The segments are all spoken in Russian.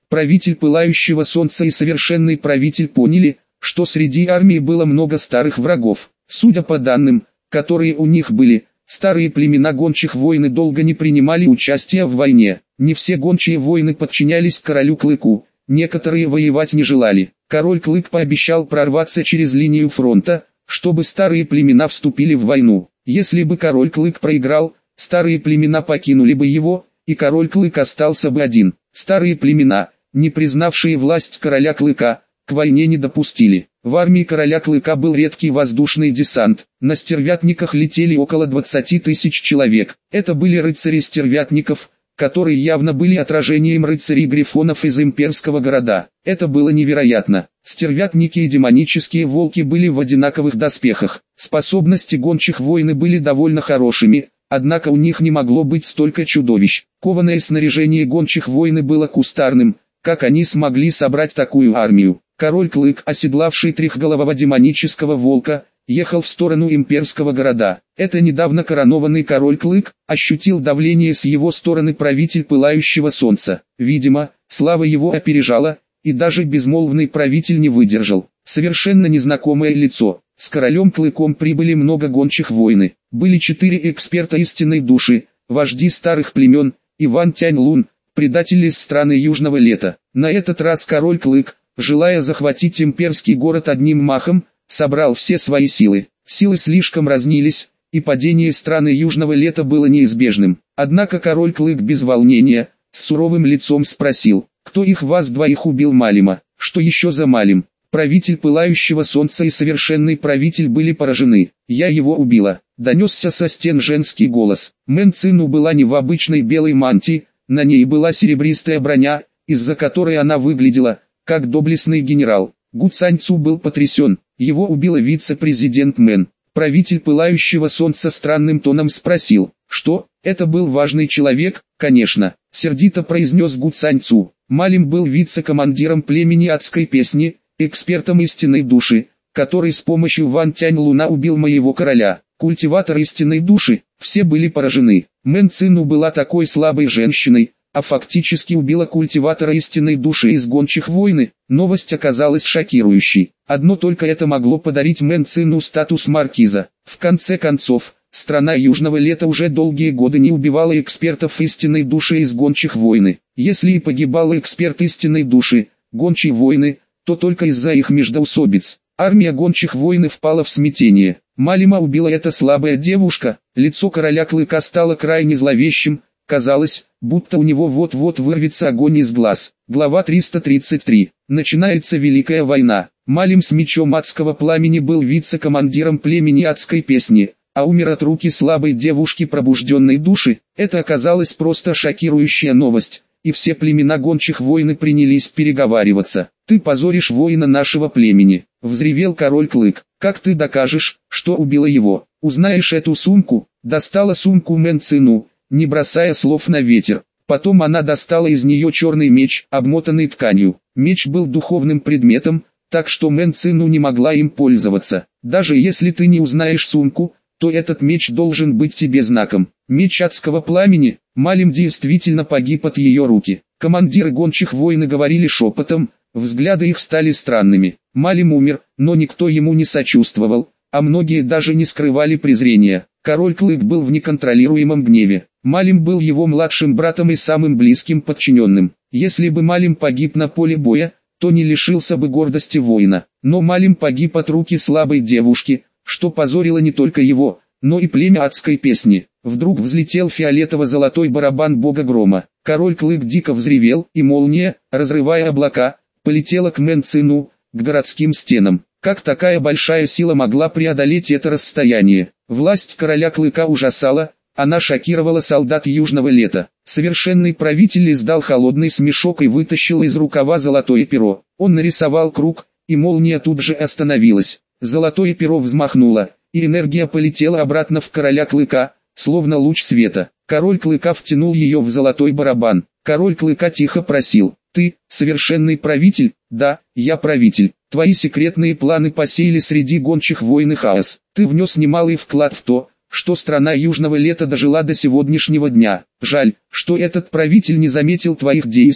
Правитель Пылающего Солнца и Совершенный Правитель поняли, что среди армии было много старых врагов. Судя по данным, которые у них были, старые племена гончих войны долго не принимали участия в войне. Не все гончие войны подчинялись королю Клыку, некоторые воевать не желали. Король Клык пообещал прорваться через линию фронта, чтобы старые племена вступили в войну. Если бы король Клык проиграл, старые племена покинули бы его, и король Клык остался бы один. Старые племена, не признавшие власть короля Клыка, к войне не допустили. В армии короля Клыка был редкий воздушный десант. На стервятниках летели около 20 тысяч человек. Это были рыцари стервятников, которые явно были отражением рыцарей-грифонов из имперского города. Это было невероятно. Стервятники и демонические волки были в одинаковых доспехах. Способности гончих войны были довольно хорошими, однако у них не могло быть столько чудовищ. Кованое снаряжение гончих войны было кустарным. Как они смогли собрать такую армию? Король Клык, оседлавший трехголового демонического волка, ехал в сторону имперского города. Это недавно коронованный король Клык ощутил давление с его стороны правитель Пылающего Солнца. Видимо, слава его опережала, и даже безмолвный правитель не выдержал. Совершенно незнакомое лицо. С королем Клыком прибыли много гончих войны. Были 4 эксперта истинной души, вожди старых племен, Иван Тянь-Лун, предатель из страны Южного Лета. На этот раз король Клык, желая захватить имперский город одним махом, собрал все свои силы. Силы слишком разнились, и падение страны Южного Лета было неизбежным. Однако король Клык без волнения, с суровым лицом спросил: «Кто их вас двоих убил Малима?» «Что еще за Малим?» Правитель Пылающего Солнца и Совершенный Правитель были поражены. «Я его убила», — донесся со стен женский голос. Мэн Цину была не в обычной белой мантии, на ней была серебристая броня, из-за которой она выглядела как доблестный генерал. Гу Цаньцу был потрясен. Его убила вице-президент Мэн. Правитель Пылающего Солнца странным тоном спросил: «Что, это был важный человек?» «Конечно», — сердито произнес Гу Цаньцу. Малим был вице-командиром племени Адской Песни, экспертом истинной души, который с помощью Ван Тянь-Луна убил моего короля. Культиватор истинной души. Все были поражены. Мэн Цину была такой слабой женщиной, а фактически убила культиватора истинной души из гончих войны. Новость оказалась шокирующей. Одно только это могло подарить Мэн Цину статус маркиза. В конце концов, страна Южного Лета уже долгие годы не убивала экспертов истинной души из гончих войны. Если и погибал эксперт истинной души, гончие войны, то только из-за их междоусобиц. Армия гончих войны впала в смятение. Малима убила эта слабая девушка. Лицо короля Клыка стало крайне зловещим. Казалось, будто у него вот-вот вырвется огонь из глаз. Глава 333. Начинается Великая война. Малим с мечом адского пламени был вице-командиром племени Адской Песни, а умер от руки слабой девушки пробужденной души. Это оказалась просто шокирующая новость, и все племена гончих войны принялись переговариваться. «Ты позоришь воина нашего племени», — взревел король Клык. «Как ты докажешь, что убила его? Узнаешь эту сумку?» Достала сумку Мэн Цину, не бросая слов на ветер. Потом она достала из нее черный меч, обмотанный тканью. Меч был духовным предметом, так что Мэн Цину не могла им пользоваться. «Даже если ты не узнаешь сумку, то этот меч должен быть тебе знаком». Меч адского пламени. Малим действительно погиб от ее руки. Командиры гончих войны говорили шепотом, взгляды их стали странными. Малим умер, но никто ему не сочувствовал, а многие даже не скрывали презрения. Король Клык был в неконтролируемом гневе. Малим был его младшим братом и самым близким подчиненным. Если бы Малим погиб на поле боя, то не лишился бы гордости воина. Но Малим погиб от руки слабой девушки, что позорило не только его, но и племя Адской Песни. Вдруг взлетел фиолетово-золотой барабан бога грома. Король Клык дико взревел, и молния, разрывая облака, полетела к Мэн Цину, к городским стенам. Как такая большая сила могла преодолеть это расстояние? Власть короля Клыка ужасала, она шокировала солдат Южного Лета. Совершенный Правитель издал холодный смешок и вытащил из рукава золотое перо. Он нарисовал круг, и молния тут же остановилась. Золотое перо взмахнуло, и энергия полетела обратно в короля Клыка, словно луч света. Король Клыка втянул ее в золотой барабан. Король Клыка тихо просил: «Ты, совершенный правитель?» «Да, я правитель. Твои секретные планы посеяли среди гончих войн и хаос. Ты внес немалый вклад в то, что страна Южного Лета дожила до сегодняшнего дня. Жаль, что этот правитель не заметил твоих действий,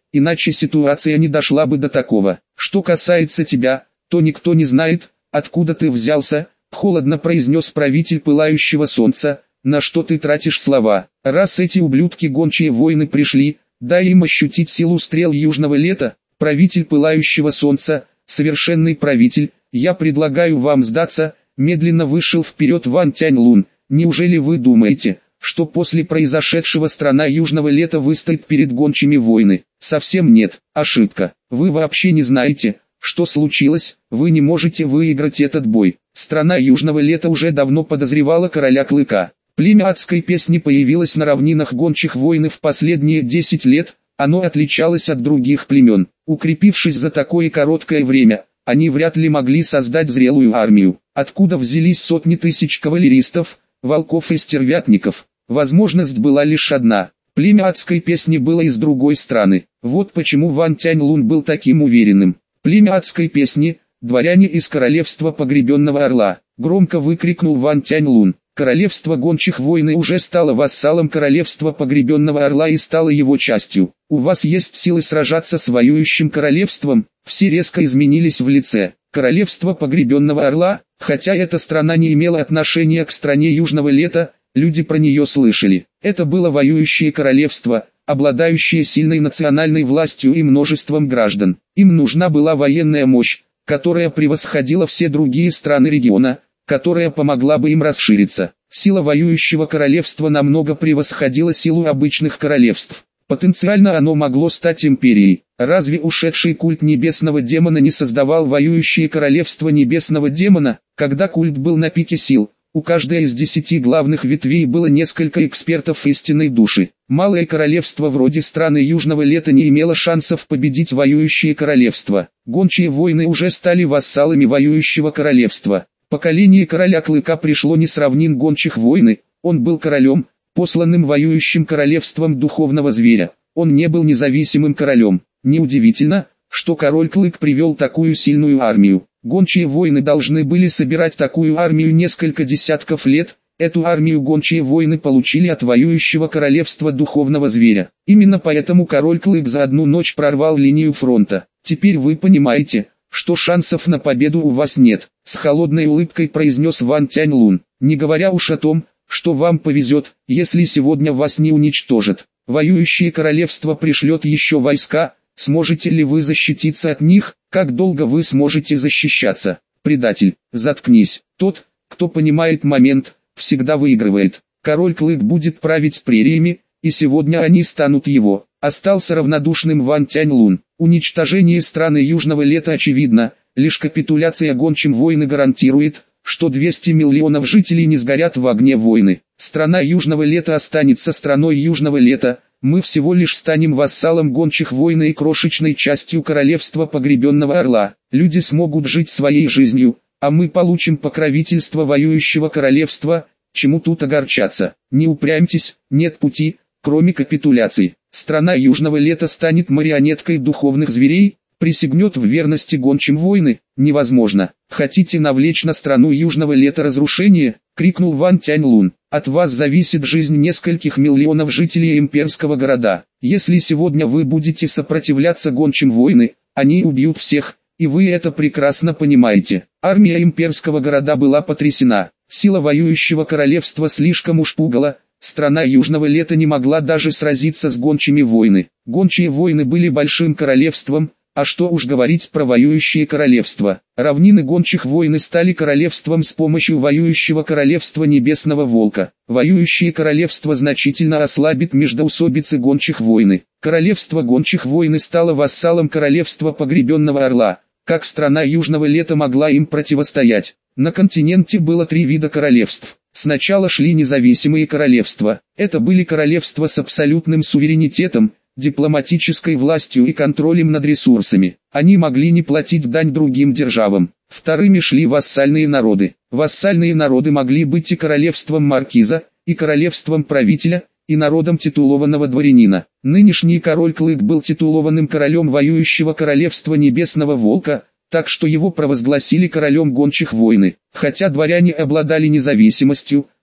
иначе ситуация не дошла бы до такого. Что касается тебя, то никто не знает, откуда ты взялся, холодно произнес правитель пылающего солнца, на что ты тратишь слова. Раз эти ублюдки гончие воины пришли, дай им ощутить силу стрел южного лета. Правитель пылающего солнца, совершенный правитель, я предлагаю вам сдаться, медленно вышел вперед Ван Тяньлун. Неужели вы думаете, что после произошедшего страна южного лета выстоит перед гончими войны? Совсем нет, ошибка. Вы вообще не знаете, что случилось, вы не можете выиграть этот бой. Страна южного лета уже давно подозревала короля Клыка. Племя адской песни появилось на равнинах гончих войны в последние 10 лет, оно отличалось от других племен. Укрепившись за такое короткое время, они вряд ли могли создать зрелую армию. Откуда взялись сотни тысяч кавалеристов, волков и стервятников? Возможность была лишь одна. Племя адской песни было из другой страны. Вот почему Ван Тяньлун был таким уверенным. Племя адской песни, дворяне из королевства погребенного орла, громко выкрикнул Ван Тяньлун. Королевство гончих войны уже стало вассалом королевства погребенного орла и стало его частью. У вас есть силы сражаться с воюющим королевством? Все резко изменились в лице. Королевство погребенного орла, хотя эта страна не имела отношения к стране южного лета, люди про нее слышали. Это было воюющее королевство, обладающее сильной национальной властью и множеством граждан. Им нужна была военная мощь, которая превосходила все другие страны региона, которая помогла бы им расшириться. Сила воюющего королевства намного превосходила силу обычных королевств. Потенциально оно могло стать империей. Разве ушедший культ небесного демона не создавал воюющее королевство небесного демона? Когда культ был на пике сил, у каждой из 10 главных ветвей было несколько экспертов истинной души. Малое королевство вроде страны южного лета не имело шансов победить воюющее королевство. Гончие войны уже стали вассалами воюющего королевства. Поколение короля Клыка пришло не с равнин гончих войны, он был королем, посланным воюющим королевством духовного зверя, он не был независимым королем. Неудивительно, что король Клык привел такую сильную армию. Гончие войны должны были собирать такую армию несколько десятков лет, эту армию гончие войны получили от воюющего королевства духовного зверя. Именно поэтому король Клык за одну ночь прорвал линию фронта. Теперь вы понимаете, что шансов на победу у вас нет, с холодной улыбкой произнес Ван Тяньлун, не говоря уж о том, что вам повезет, если сегодня вас не уничтожат. Воюющее королевство пришлет еще войска, сможете ли вы защититься от них, как долго вы сможете защищаться? Предатель, заткнись, тот, кто понимает момент, всегда выигрывает. Король Клык будет править прериями, и сегодня они станут его. Остался равнодушным Ван Тяньлун. Уничтожение страны южного лета очевидно, лишь капитуляция гончим войны гарантирует, что 200 миллионов жителей не сгорят в огне войны. Страна южного лета останется страной южного лета, мы всего лишь станем вассалом гончих войны и крошечной частью королевства погребенного орла. Люди смогут жить своей жизнью, а мы получим покровительство воюющего королевства, чему тут огорчаться. Не упрямьтесь, нет пути, кроме капитуляции. Страна южного лета станет марионеткой духовных зверей, присягнет в верности гончим войны, невозможно. Хотите навлечь на страну южного лета разрушение? Крикнул Ван Тяньлун. От вас зависит жизнь нескольких миллионов жителей имперского города. Если сегодня вы будете сопротивляться гончим войны, они убьют всех, и вы это прекрасно понимаете. Армия имперского города была потрясена. Сила воюющего королевства слишком уж пугала. Страна южного лета не могла даже сразиться с гончими войны. Гончие войны были большим королевством, а что уж говорить про воюющее королевство. Равнины гончих войны стали королевством с помощью воюющего королевства небесного волка. Воюющее королевство значительно ослабит междоусобицы гончих войны. Королевство гончих войны стало вассалом королевства погребенного орла. Как страна южного лета могла им противостоять? На континенте было 3 вида королевств. Сначала шли независимые королевства. Это были королевства с абсолютным суверенитетом, дипломатической властью и контролем над ресурсами. Они могли не платить дань другим державам. Вторыми шли вассальные народы. Вассальные народы могли быть и королевством маркиза, и королевством правителя, и народом титулованного дворянина. Нынешний король Клык был титулованным королем воюющего королевства Небесного Волка, так что его провозгласили королем гончих войны. Хотя дворяне обладали независимостью,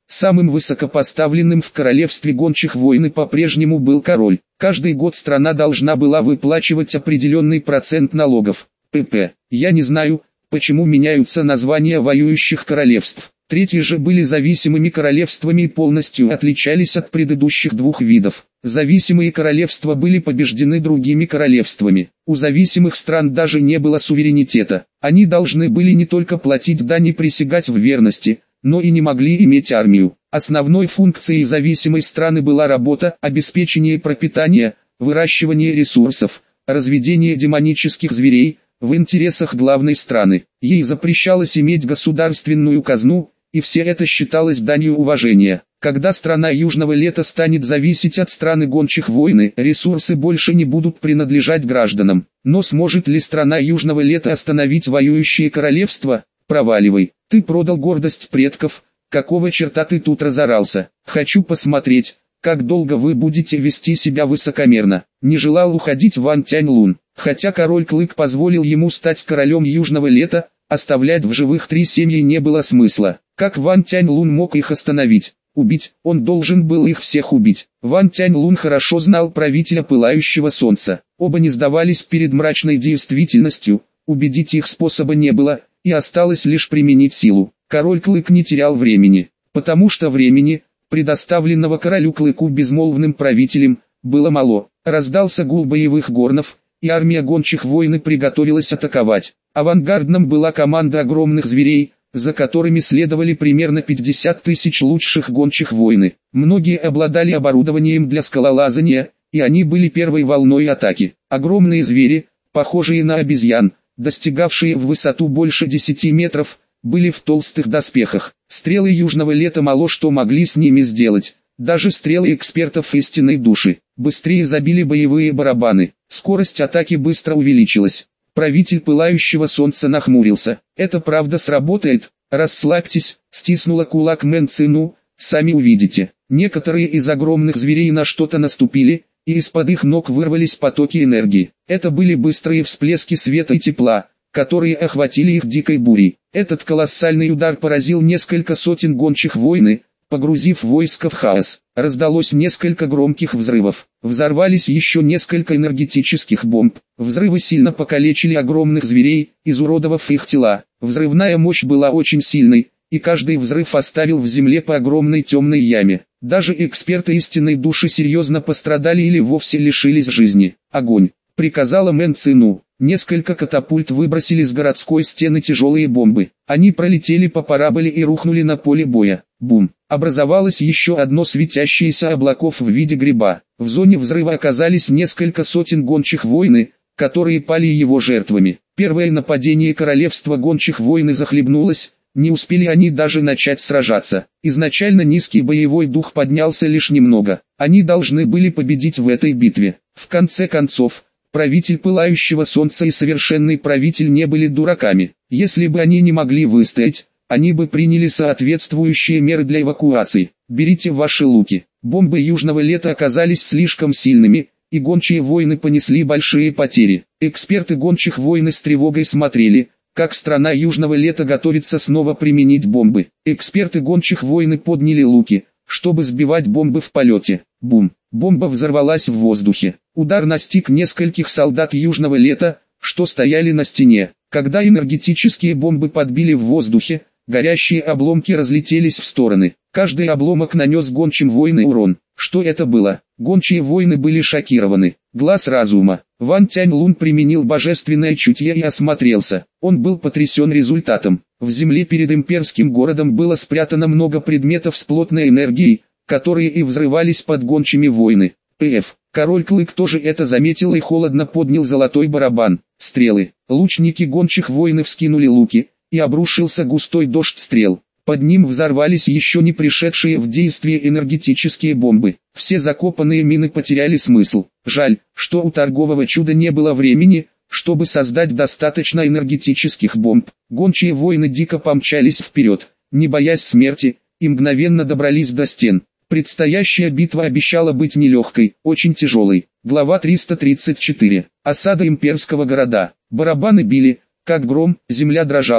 Самым высокопоставленным в королевстве гончих войны по-прежнему был король. Каждый год страна должна была выплачивать определенный процент налогов. pp. Я не знаю, почему меняются названия воюющих королевств. Третьи же были зависимыми королевствами и полностью отличались от предыдущих двух видов. Зависимые королевства были побеждены другими королевствами. У зависимых стран даже не было суверенитета. Они должны были не только платить дань и присягать в верности, но и не могли иметь армию. Основной функцией зависимой страны была работа, обеспечение пропитания, выращивание ресурсов, разведение демонических зверей в интересах главной страны. Ей запрещалось иметь государственную казну, и все это считалось данью уважения. Когда страна Южного Лета станет зависеть от страны гончих войны, ресурсы больше не будут принадлежать гражданам. Но сможет ли страна Южного Лета остановить воюющее королевство? Проваливай. Ты продал гордость предков, какого черта ты тут разорался? Хочу посмотреть, как долго вы будете вести себя высокомерно. Не желал уходить Ван Тяньлун. Хотя король Клык позволил ему стать королем Южного Лета, оставлять в живых 3 семьи не было смысла. Как Ван Тяньлун мог их остановить? Убить, он должен был их всех убить. Ван Тяньлун хорошо знал правителя Пылающего Солнца. Оба не сдавались перед мрачной действительностью, убедить их способа не было, и осталось лишь применить силу. Король Клык не терял времени, потому что времени, предоставленного королю Клыку безмолвным правителем, было мало. Раздался гул боевых горнов, и армия гончих войны приготовилась атаковать. Авангардом была команда огромных зверей, за которыми следовали примерно 50 тысяч лучших гончих войны. Многие обладали оборудованием для скалолазания, и они были первой волной атаки. Огромные звери, похожие на обезьян, достигавшие в высоту больше 10 метров, были в толстых доспехах. Стрелы Южного Лета мало что могли с ними сделать. Даже стрелы экспертов истинной души. Быстрее забили боевые барабаны. Скорость атаки быстро увеличилась. Правитель Пылающего Солнца нахмурился. «Это правда сработает? Расслабьтесь», — стиснула кулак Мэн Цину, «сами увидите». Некоторые из огромных зверей на что-то наступили, и из-под их ног вырвались потоки энергии. Это были быстрые всплески света и тепла, которые охватили их дикой бурей. Этот колоссальный удар поразил несколько сотен гончих войны, погрузив войско в хаос. Раздалось несколько громких взрывов. Взорвались еще несколько энергетических бомб. Взрывы сильно покалечили огромных зверей, изуродовав их тела. Взрывная мощь была очень сильной, и каждый взрыв оставил в земле по огромной темной яме. Даже эксперты истинной души серьезно пострадали или вовсе лишились жизни. «Огонь!» — приказала Мэн Цину. Несколько катапульт выбросили с городской стены тяжелые бомбы. Они пролетели по параболе и рухнули на поле боя. Бум! Образовалось еще одно светящееся облаков в виде гриба. В зоне взрыва оказались несколько сотен гончих войны, которые пали его жертвами. Первое нападение королевства гончих войны захлебнулось, не успели они даже начать сражаться. Изначально низкий боевой дух поднялся лишь немного. Они должны были победить в этой битве. В конце концов, правитель Пылающего Солнца и совершенный правитель не были дураками. Если бы они не могли выстоять, они бы приняли соответствующие меры для эвакуации. Берите ваши луки. Бомбы Южного Лета оказались слишком сильными, и гончие войны понесли большие потери. Эксперты гончих войны с тревогой смотрели, как страна Южного Лета готовится снова применить бомбы. Эксперты гончих войны подняли луки, чтобы сбивать бомбы в полете. Бум! Бомба взорвалась в воздухе. Удар настиг нескольких солдат Южного Лета, что стояли на стене. Когда энергетические бомбы подбили в воздухе, горящие обломки разлетелись в стороны. Каждый обломок нанес гончим войны урон. Что это было? Гончие войны были шокированы. Глаз разума. Ван Тяньлун применил божественное чутье и осмотрелся. Он был потрясен результатом. В земле перед имперским городом было спрятано много предметов с плотной энергией, которые и взрывались под гончими войны. П.Ф. Король Клык тоже это заметил и холодно поднял золотой барабан. Стрелы. Лучники гончих войны вскинули луки, и обрушился густой дождь стрел. Под ним взорвались еще не пришедшие в действие энергетические бомбы. Все закопанные мины потеряли смысл. Жаль, что у торгового чуда не было времени, чтобы создать достаточно энергетических бомб. Гончие войны дико помчались вперед, не боясь смерти, и мгновенно добрались до стен. Предстоящая битва обещала быть нелегкой, очень тяжелой. Глава 334. Осада имперского города. Барабаны били, как гром, земля дрожала,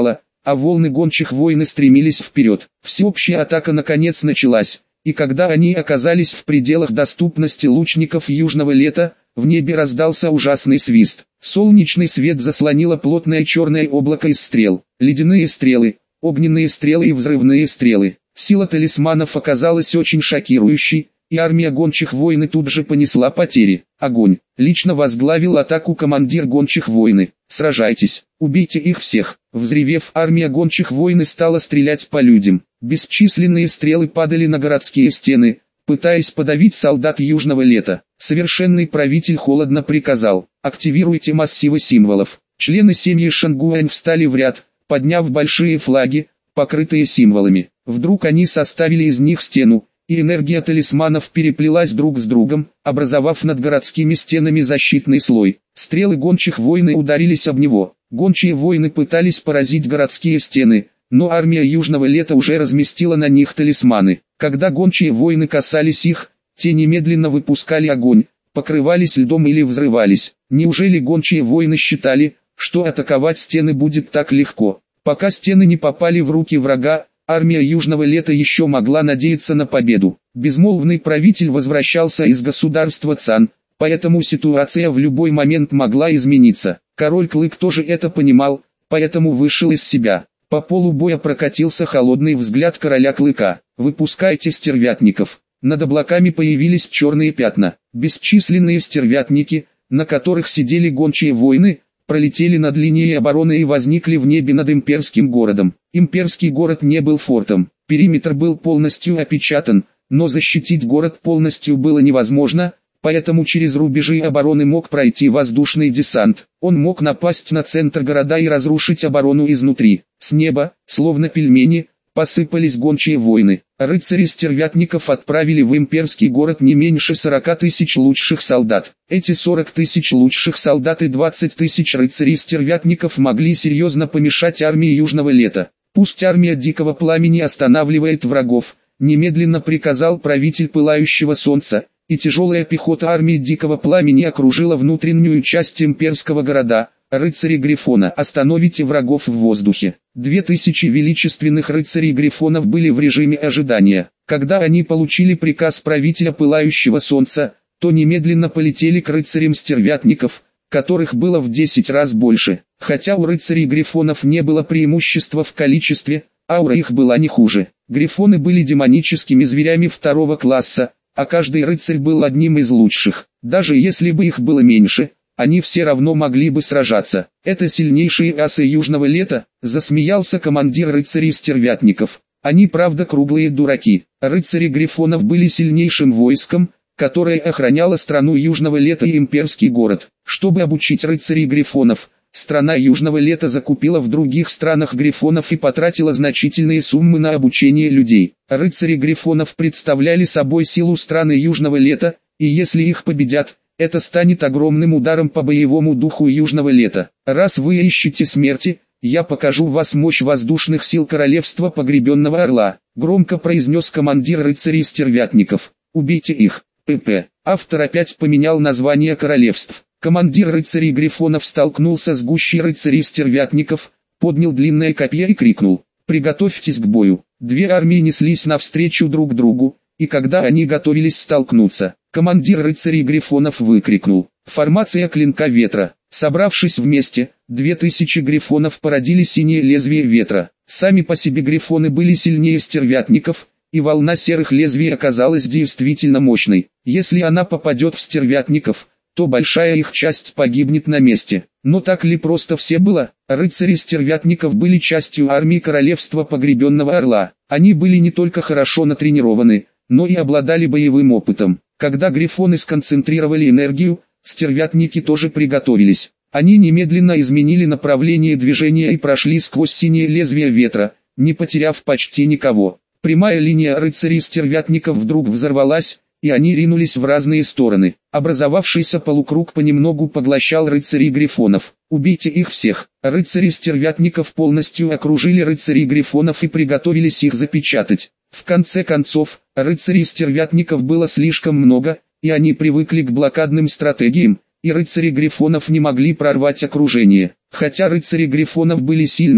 а волны гончих войны стремились вперед. Всеобщая атака наконец началась, и когда они оказались в пределах доступности лучников южного лета, в небе раздался ужасный свист. Солнечный свет заслонило плотное черное облако из стрел, ледяные стрелы, огненные стрелы и взрывные стрелы. Сила талисманов оказалась очень шокирующей, и армия гончих войны тут же понесла потери. Огонь. Лично возглавил атаку командир гончих войны. Сражайтесь, убейте их всех. Взревев, армия гончих войны стала стрелять по людям. Бесчисленные стрелы падали на городские стены, пытаясь подавить солдат южного лета. Совершенный правитель холодно приказал: активируйте массивы символов. Члены семьи Шангуань встали в ряд, подняв большие флаги, покрытые символами. Вдруг они составили из них стену, и энергия талисманов переплелась друг с другом, образовав над городскими стенами защитный слой. Стрелы гончих войны ударились об него. Гончие войны пытались поразить городские стены, но армия южного лета уже разместила на них талисманы. Когда гончие войны касались их, те немедленно выпускали огонь, покрывались льдом или взрывались. Неужели гончие войны считали, что атаковать стены будет так легко? Пока стены не попали в руки врага, армия южного лета еще могла надеяться на победу. Безмолвный правитель возвращался из государства Цан, поэтому ситуация в любой момент могла измениться. Король Клык тоже это понимал, поэтому вышел из себя. По полу боя прокатился холодный взгляд короля Клыка. «Выпускайте стервятников». Над облаками появились черные пятна. Бесчисленные стервятники, на которых сидели гончие войны, пролетели над линией обороны и возникли в небе над имперским городом. Имперский город не был фортом, периметр был полностью опечатан, но защитить город полностью было невозможно, поэтому через рубежи обороны мог пройти воздушный десант. Он мог напасть на центр города и разрушить оборону изнутри. С неба, словно пельмени, посыпались гончие войны. Рыцари-стервятников отправили в имперский город не меньше 40 тысяч лучших солдат. Эти 40 тысяч лучших солдат и 20 тысяч рыцарей-стервятников могли серьезно помешать армии южного лета. «Пусть армия Дикого Пламени останавливает врагов», немедленно приказал правитель Пылающего Солнца, и тяжелая пехота армии Дикого Пламени окружила внутреннюю часть имперского города. «Рыцари Грифона, остановите врагов в воздухе». 2000 величественных рыцарей Грифонов были в режиме ожидания. Когда они получили приказ правителя Пылающего Солнца, то немедленно полетели к рыцарям стервятников, которых было в 10 раз больше. Хотя у рыцарей Грифонов не было преимущества в количестве, аура их была не хуже. Грифоны были демоническими зверями второго класса, а каждый рыцарь был одним из лучших. Даже если бы их было меньше, они все равно могли бы сражаться. «Это сильнейшие асы южного лета», засмеялся командир рыцарей-стервятников. «Они правда круглые дураки». Рыцари Грифонов были сильнейшим войском, которое охраняло страну южного лета и имперский город. Чтобы обучить рыцарей Грифонов, страна южного лета закупила в других странах Грифонов и потратила значительные суммы на обучение людей. Рыцари Грифонов представляли собой силу страны южного лета, и если их победят, это станет огромным ударом по боевому духу южного лета. «Раз вы ищете смерти, я покажу вас мощь воздушных сил королевства Погребенного Орла», громко произнес командир рыцарей-стервятников. «Убейте их». pp. Автор опять поменял название королевств. Командир рыцарей Грифонов столкнулся с гущей рыцарей-стервятников, поднял длинное копье и крикнул: «Приготовьтесь к бою». Две армии неслись навстречу друг другу, и когда они готовились столкнуться, командир рыцарей Грифонов выкрикнул: «Формация клинка ветра». Собравшись вместе, 2000 грифонов породили синее лезвие ветра. Сами по себе грифоны были сильнее стервятников, и волна серых лезвий оказалась действительно мощной. Если она попадет в стервятников, то большая их часть погибнет на месте. Но так ли просто все было? Рыцари стервятников были частью армии королевства Погребенного Орла. Они были не только хорошо натренированы, но и обладали боевым опытом. Когда грифоны сконцентрировали энергию, стервятники тоже приготовились. Они немедленно изменили направление движения и прошли сквозь синее лезвие ветра, не потеряв почти никого. Прямая линия рыцарей-стервятников вдруг взорвалась, и они ринулись в разные стороны. Образовавшийся полукруг понемногу поглощал рыцарей-грифонов. «Убейте их всех». Рыцари-стервятников полностью окружили рыцарей-грифонов и приготовились их запечатать. В конце концов, рыцарей-стервятников было слишком много, и они привыкли к блокадным стратегиям, и рыцари Грифонов не могли прорвать окружение. Хотя рыцари Грифонов были сильными,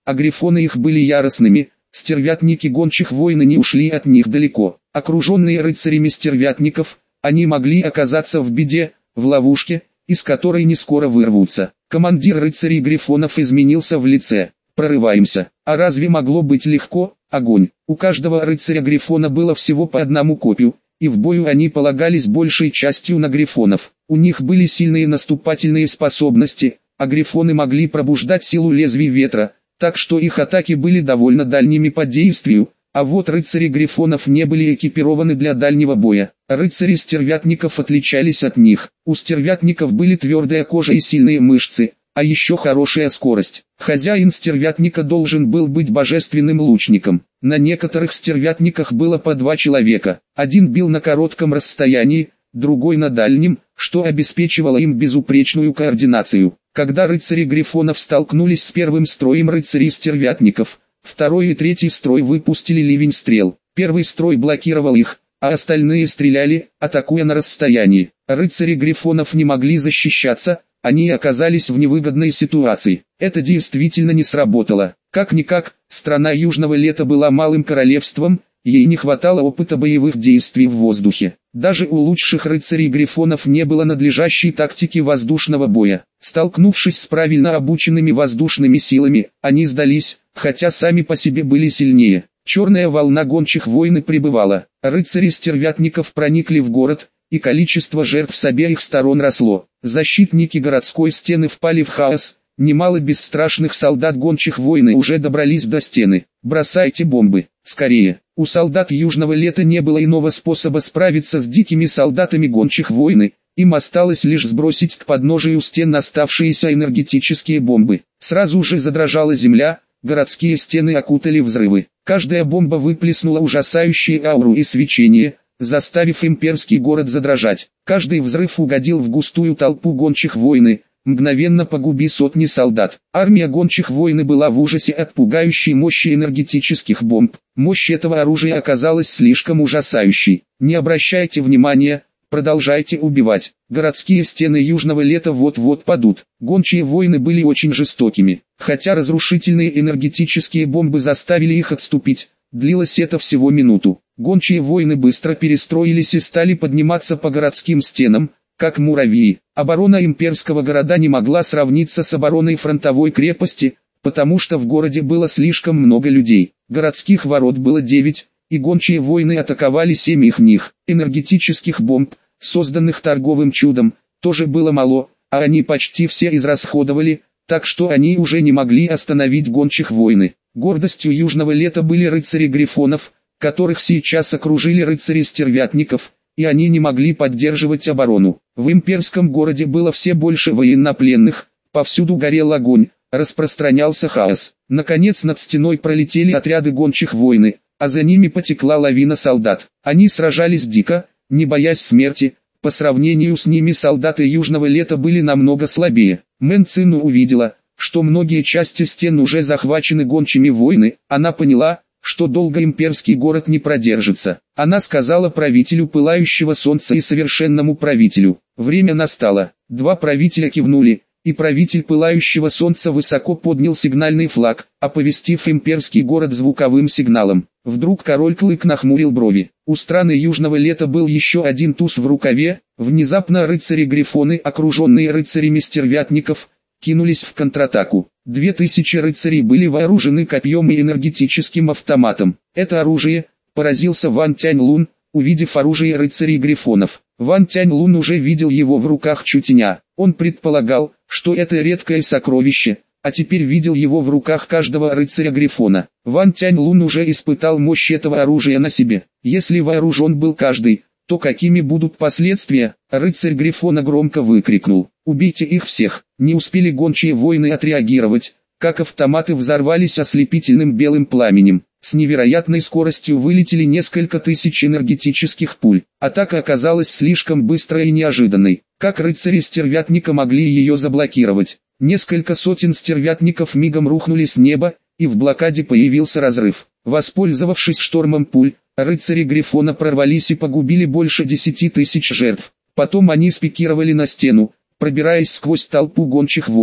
а грифоны их были яростными. Стервятники гончих войны не ушли от них далеко. Окруженные рыцарями стервятников, они могли оказаться в беде, в ловушке, из которой не скоро вырвутся. Командир рыцарей грифонов изменился в лице. «Прорываемся. А разве могло быть легко? Огонь!» У каждого рыцаря грифона было всего по одному копью, и в бою они полагались большей частью на грифонов. У них были сильные наступательные способности, а грифоны могли пробуждать силу лезвий ветра, так что их атаки были довольно дальними по действию, а вот рыцари грифонов не были экипированы для дальнего боя. Рыцари стервятников отличались от них. У стервятников были твердая кожа и сильные мышцы, а еще хорошая скорость. Хозяин стервятника должен был быть божественным лучником. На некоторых стервятниках было по 2 человека. Один бил на коротком расстоянии, другой на дальнем, что обеспечивало им безупречную координацию. Когда рыцари грифонов столкнулись с первым строем рыцарей стервятников, второй и третий строй выпустили ливень стрел. Первый строй блокировал их, а остальные стреляли, атакуя на расстоянии. Рыцари грифонов не могли защищаться, они оказались в невыгодной ситуации. Это действительно не сработало. Как-никак, страна Южного Лета была малым королевством, ей не хватало опыта боевых действий в воздухе. Даже у лучших рыцарей грифонов не было надлежащей тактики воздушного боя. Столкнувшись с правильно обученными воздушными силами, они сдались, хотя сами по себе были сильнее. Черная волна гончих войны прибывала. Рыцари стервятников проникли в город, и количество жертв с обеих сторон росло. Защитники городской стены впали в хаос. Немало бесстрашных солдат гончих войны уже добрались до стены. «Бросайте бомбы, скорее!» У солдат Южного Лета не было иного способа справиться с дикими солдатами гончих войны. Им осталось лишь сбросить к подножию стен оставшиеся энергетические бомбы. Сразу же задрожала земля, городские стены окутали взрывы. Каждая бомба выплеснула ужасающие ауру и свечение, заставив имперский город задрожать. Каждый взрыв угодил в густую толпу гончих войны, мгновенно погубив сотни солдат. Армия гончих войны была в ужасе от пугающей мощи энергетических бомб. Мощь этого оружия оказалась слишком ужасающей. Не обращайте внимания, продолжайте убивать. Городские стены Южного Лета вот-вот падут. Гончие войны были очень жестокими. Хотя разрушительные энергетические бомбы заставили их отступить, длилось это всего минуту. Гончие войны быстро перестроились и стали подниматься по городским стенам, как муравьи. Оборона имперского города не могла сравниться с обороной фронтовой крепости, потому что в городе было слишком много людей. Городских ворот было 9, и гончие войны атаковали 7 их них. Энергетических бомб, созданных торговым чудом, тоже было мало, а они почти все израсходовали, так что они уже не могли остановить гончих войны. Гордостью Южного Лета были рыцари грифонов, которых сейчас окружили рыцари стервятников, и они не могли поддерживать оборону. В имперском городе было все больше военнопленных, повсюду горел огонь, распространялся хаос. Наконец над стеной пролетели отряды гончих войны, а за ними потекла лавина солдат. Они сражались дико, не боясь смерти. По сравнению с ними солдаты Южного Лета были намного слабее. Мэн Цину увидела, что многие части стен уже захвачены гончими войны. Она поняла, что долго имперский город не продержится. Она сказала правителю Пылающего Солнца и совершенному правителю: время настало. 2 правителя кивнули, и правитель Пылающего Солнца высоко поднял сигнальный флаг, оповестив имперский город звуковым сигналом. Вдруг король Клык нахмурил брови. У страны Южного Лета был еще один туз в рукаве. Внезапно рыцари-грифоны, окруженные рыцарями стервятников, кинулись в контратаку. 2000 рыцарей были вооружены копьем и энергетическим автоматом. Это оружие, поразился Ван Тянь-Лун, увидев оружие рыцарей-грифонов. Ван Тянь-Лун уже видел его в руках Чутиня. Он предполагал, что это редкое сокровище, а теперь видел его в руках каждого рыцаря-грифона. Ван Тянь-Лун уже испытал мощь этого оружия на себе. Если вооружен был каждый, то какими будут последствия? Рыцарь Грифона громко выкрикнул: «Убейте их всех!» Не успели гончие войны отреагировать, как автоматы взорвались ослепительным белым пламенем. С невероятной скоростью вылетели несколько тысяч энергетических пуль. Атака оказалась слишком быстрой и неожиданной. Как рыцари стервятника могли ее заблокировать? Несколько сотен стервятников мигом рухнули с неба, и в блокаде появился разрыв. Воспользовавшись штормом пуль, рыцари Грифона прорвались и погубили больше 10 тысяч жертв. Потом они спикировали на стену, пробираясь сквозь толпу гончих войны.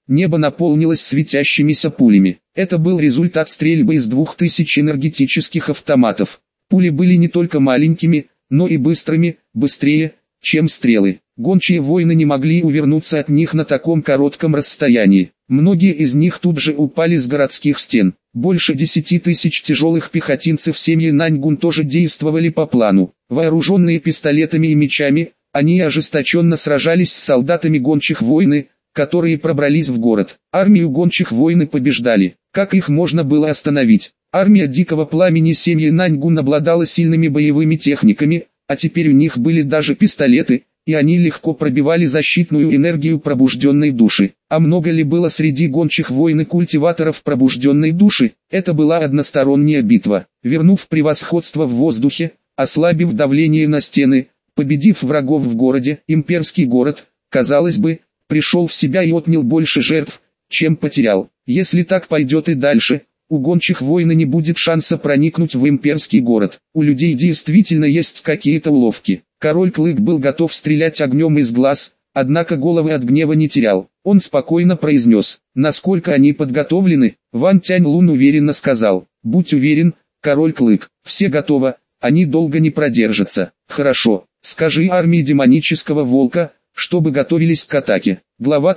Небо наполнилось светящимися пулями. Это был результат стрельбы из 2000 энергетических автоматов. Пули были не только маленькими, но и быстрыми, быстрее, чем стрелы. Гончие воины не могли увернуться от них на таком коротком расстоянии. Многие из них тут же упали с городских стен. Больше 10 тысяч тяжелых пехотинцев семьи Наньгун тоже действовали по плану. Вооруженные пистолетами и мечами, они ожесточенно сражались с солдатами гончих войны, которые пробрались в город. Армию гончих войны побеждали. Как их можно было остановить? Армия Дикого Пламени семьи Наньгун обладала сильными боевыми техниками, а теперь у них были даже пистолеты, и они легко пробивали защитную энергию пробужденной души. А много ли было среди гончих войн и культиваторов пробужденной души? Это была односторонняя битва. Вернув превосходство в воздухе, ослабив давление на стены, победив врагов в городе, имперский город, казалось бы, пришел в себя и отнял больше жертв, чем потерял. Если так пойдет и дальше, у гончих войн не будет шанса проникнуть в имперский город. У людей действительно есть какие-то уловки. Король Клык был готов стрелять огнем из глаз, однако головы от гнева не терял. Он спокойно произнес: «Насколько они подготовлены?» Ван Тянь-Лун уверенно сказал: «Будь уверен, Король Клык, все готово, они долго не продержатся». «Хорошо, скажи армии демонического волка, чтобы готовились к атаке». Глава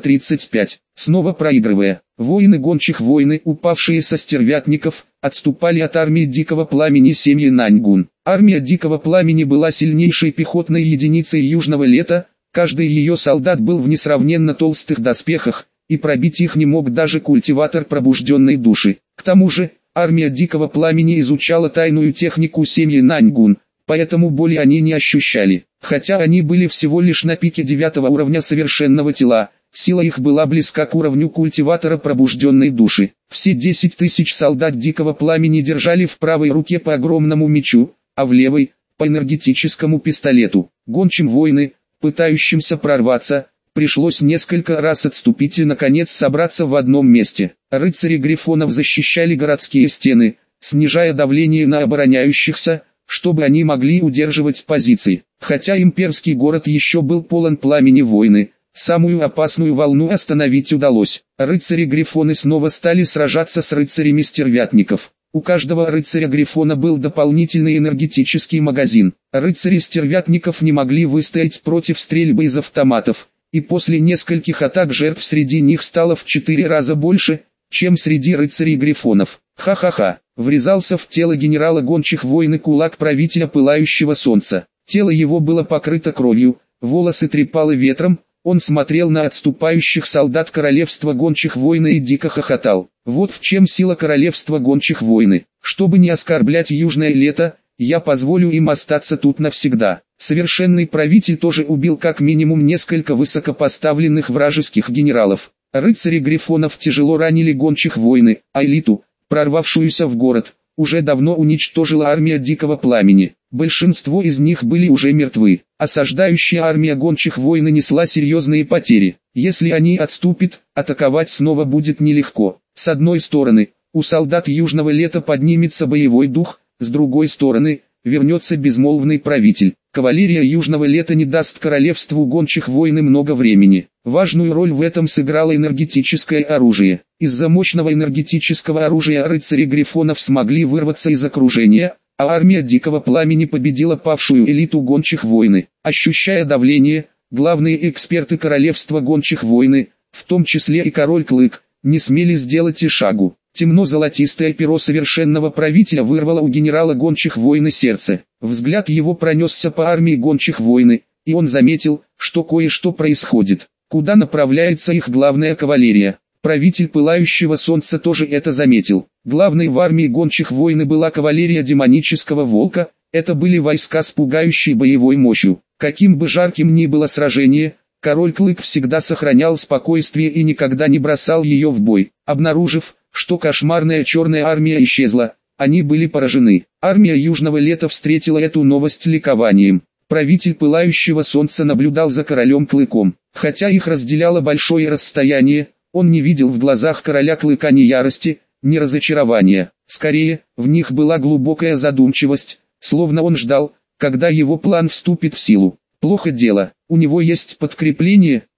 335. Снова проигрывая, воины гончих войны, упавшие со стервятников, отступали от армии Дикого Пламени семьи Наньгун. Армия Дикого Пламени была сильнейшей пехотной единицей Южного Лета, каждый ее солдат был в несравненно толстых доспехах, и пробить их не мог даже культиватор пробужденной души. К тому же, армия Дикого Пламени изучала тайную технику семьи Наньгун, поэтому боли они не ощущали. Хотя они были всего лишь на пике 9 уровня совершенного тела, сила их была близка к уровню культиватора пробужденной души. Все 10 тысяч солдат Дикого Пламени держали в правой руке по огромному мечу, а в левой – по энергетическому пистолету. Гончим войны, пытающимся прорваться, пришлось несколько раз отступить и наконец собраться в одном месте. Рыцари Грифонов защищали городские стены, снижая давление на обороняющихся, чтобы они могли удерживать позиции. Хотя имперский город еще был полон пламени войны, самую опасную волну остановить удалось. Рыцари-грифоны снова стали сражаться с рыцарями стервятников. У каждого рыцаря-грифона был дополнительный энергетический магазин. Рыцари стервятников не могли выстоять против стрельбы из автоматов, и после нескольких атак жертв среди них стало в 4 раза больше, чем среди рыцарей-грифонов. Ха-ха-ха, врезался в тело генерала гончих войн кулак правителя Пылающего Солнца. Тело его было покрыто кровью, волосы трепало ветром, он смотрел на отступающих солдат королевства гончих войн и дико хохотал. Вот в чем сила королевства гончих войн. Чтобы не оскорблять южное лето, я позволю им остаться тут навсегда. Совершенный правитель тоже убил как минимум несколько высокопоставленных вражеских генералов. Рыцари Грифонов тяжело ранили гончих войн, а элиту, прорвавшуюся в город, уже давно уничтожила армия Дикого Пламени. Большинство из них были уже мертвы. Осаждающая армия гончих войн несла серьезные потери. Если они отступят, атаковать снова будет нелегко. С одной стороны, у солдат Южного Лета поднимется боевой дух, с другой стороны, вернется безмолвный правитель. Кавалерия Южного Лета не даст королевству гончих войн много времени. Важную роль в этом сыграло энергетическое оружие. Из-за мощного энергетического оружия рыцари Грифонов смогли вырваться из окружения, а армия Дикого Пламени победила павшую элиту гончих войн. Ощущая давление, главные эксперты королевства гончих войн, в том числе и король Клык, не смели сделать и шагу. Темно-золотистое перо совершенного правителя вырвало у генерала гончих войн сердце. Взгляд его пронесся по армии гончих войн, и он заметил, что кое-что происходит. Куда направляется их главная кавалерия? Правитель Пылающего Солнца тоже это заметил. Главной в армии гончих войн была кавалерия демонического волка, это были войска с пугающей боевой мощью. Каким бы жарким ни было сражение, король Клык всегда сохранял спокойствие и никогда не бросал ее в бой. Обнаружив, что кошмарная черная армия исчезла, они были поражены. Армия Южного Лета встретила эту новость ликованием. Правитель Пылающего Солнца наблюдал за королем Клыком. Хотя их разделяло большое расстояние, он не видел в глазах короля Клыка ни ярости, ни разочарования. Скорее, в них была глубокая задумчивость, словно он ждал, когда его план вступит в силу. Плохо дело, у него есть подкрепление,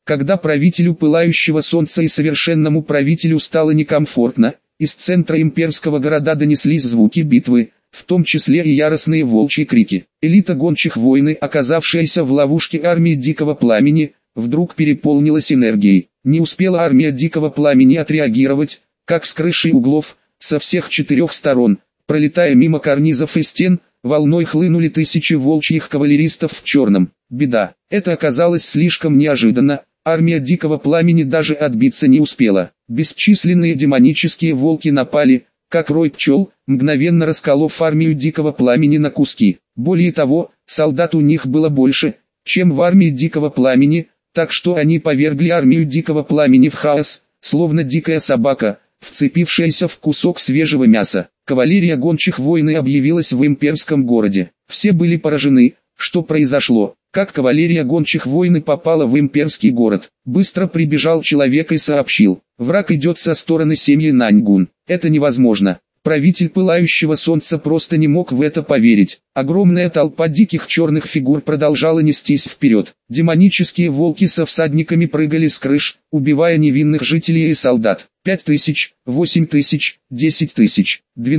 Когда правителю Пылающего Солнца и совершенному правителю стало некомфортно, из центра имперского города донеслись звуки битвы, в том числе и яростные волчьи крики. Элита гончих войны, оказавшаяся в ловушке армии Дикого Пламени, вдруг переполнилась энергией. Не успела армия Дикого Пламени отреагировать, как с крыши и углов, со всех четырех сторон, пролетая мимо карнизов и стен, волной хлынули тысячи волчьих кавалеристов в черном. Беда. Это оказалось слишком неожиданно. Армия Дикого Пламени даже отбиться не успела. Бесчисленные демонические волки напали, как рой пчел, мгновенно расколов армию Дикого Пламени на куски. Более того, солдат у них было больше, чем в армии Дикого Пламени, так что они повергли армию Дикого Пламени в хаос, словно дикая собака, вцепившаяся в кусок свежего мяса. Кавалерия гончих войны объявилась в имперском городе. Все были поражены, что произошло. Как кавалерия гончих войны попала в имперский город? Быстро прибежал человек и сообщил: враг идет со стороны семьи Наньгун. Это невозможно. Правитель Пылающего Солнца просто не мог в это поверить. Огромная толпа диких черных фигур продолжала нестись вперед. Демонические волки со всадниками прыгали с крыш, убивая невинных жителей и солдат. 5000, 8000, 10000,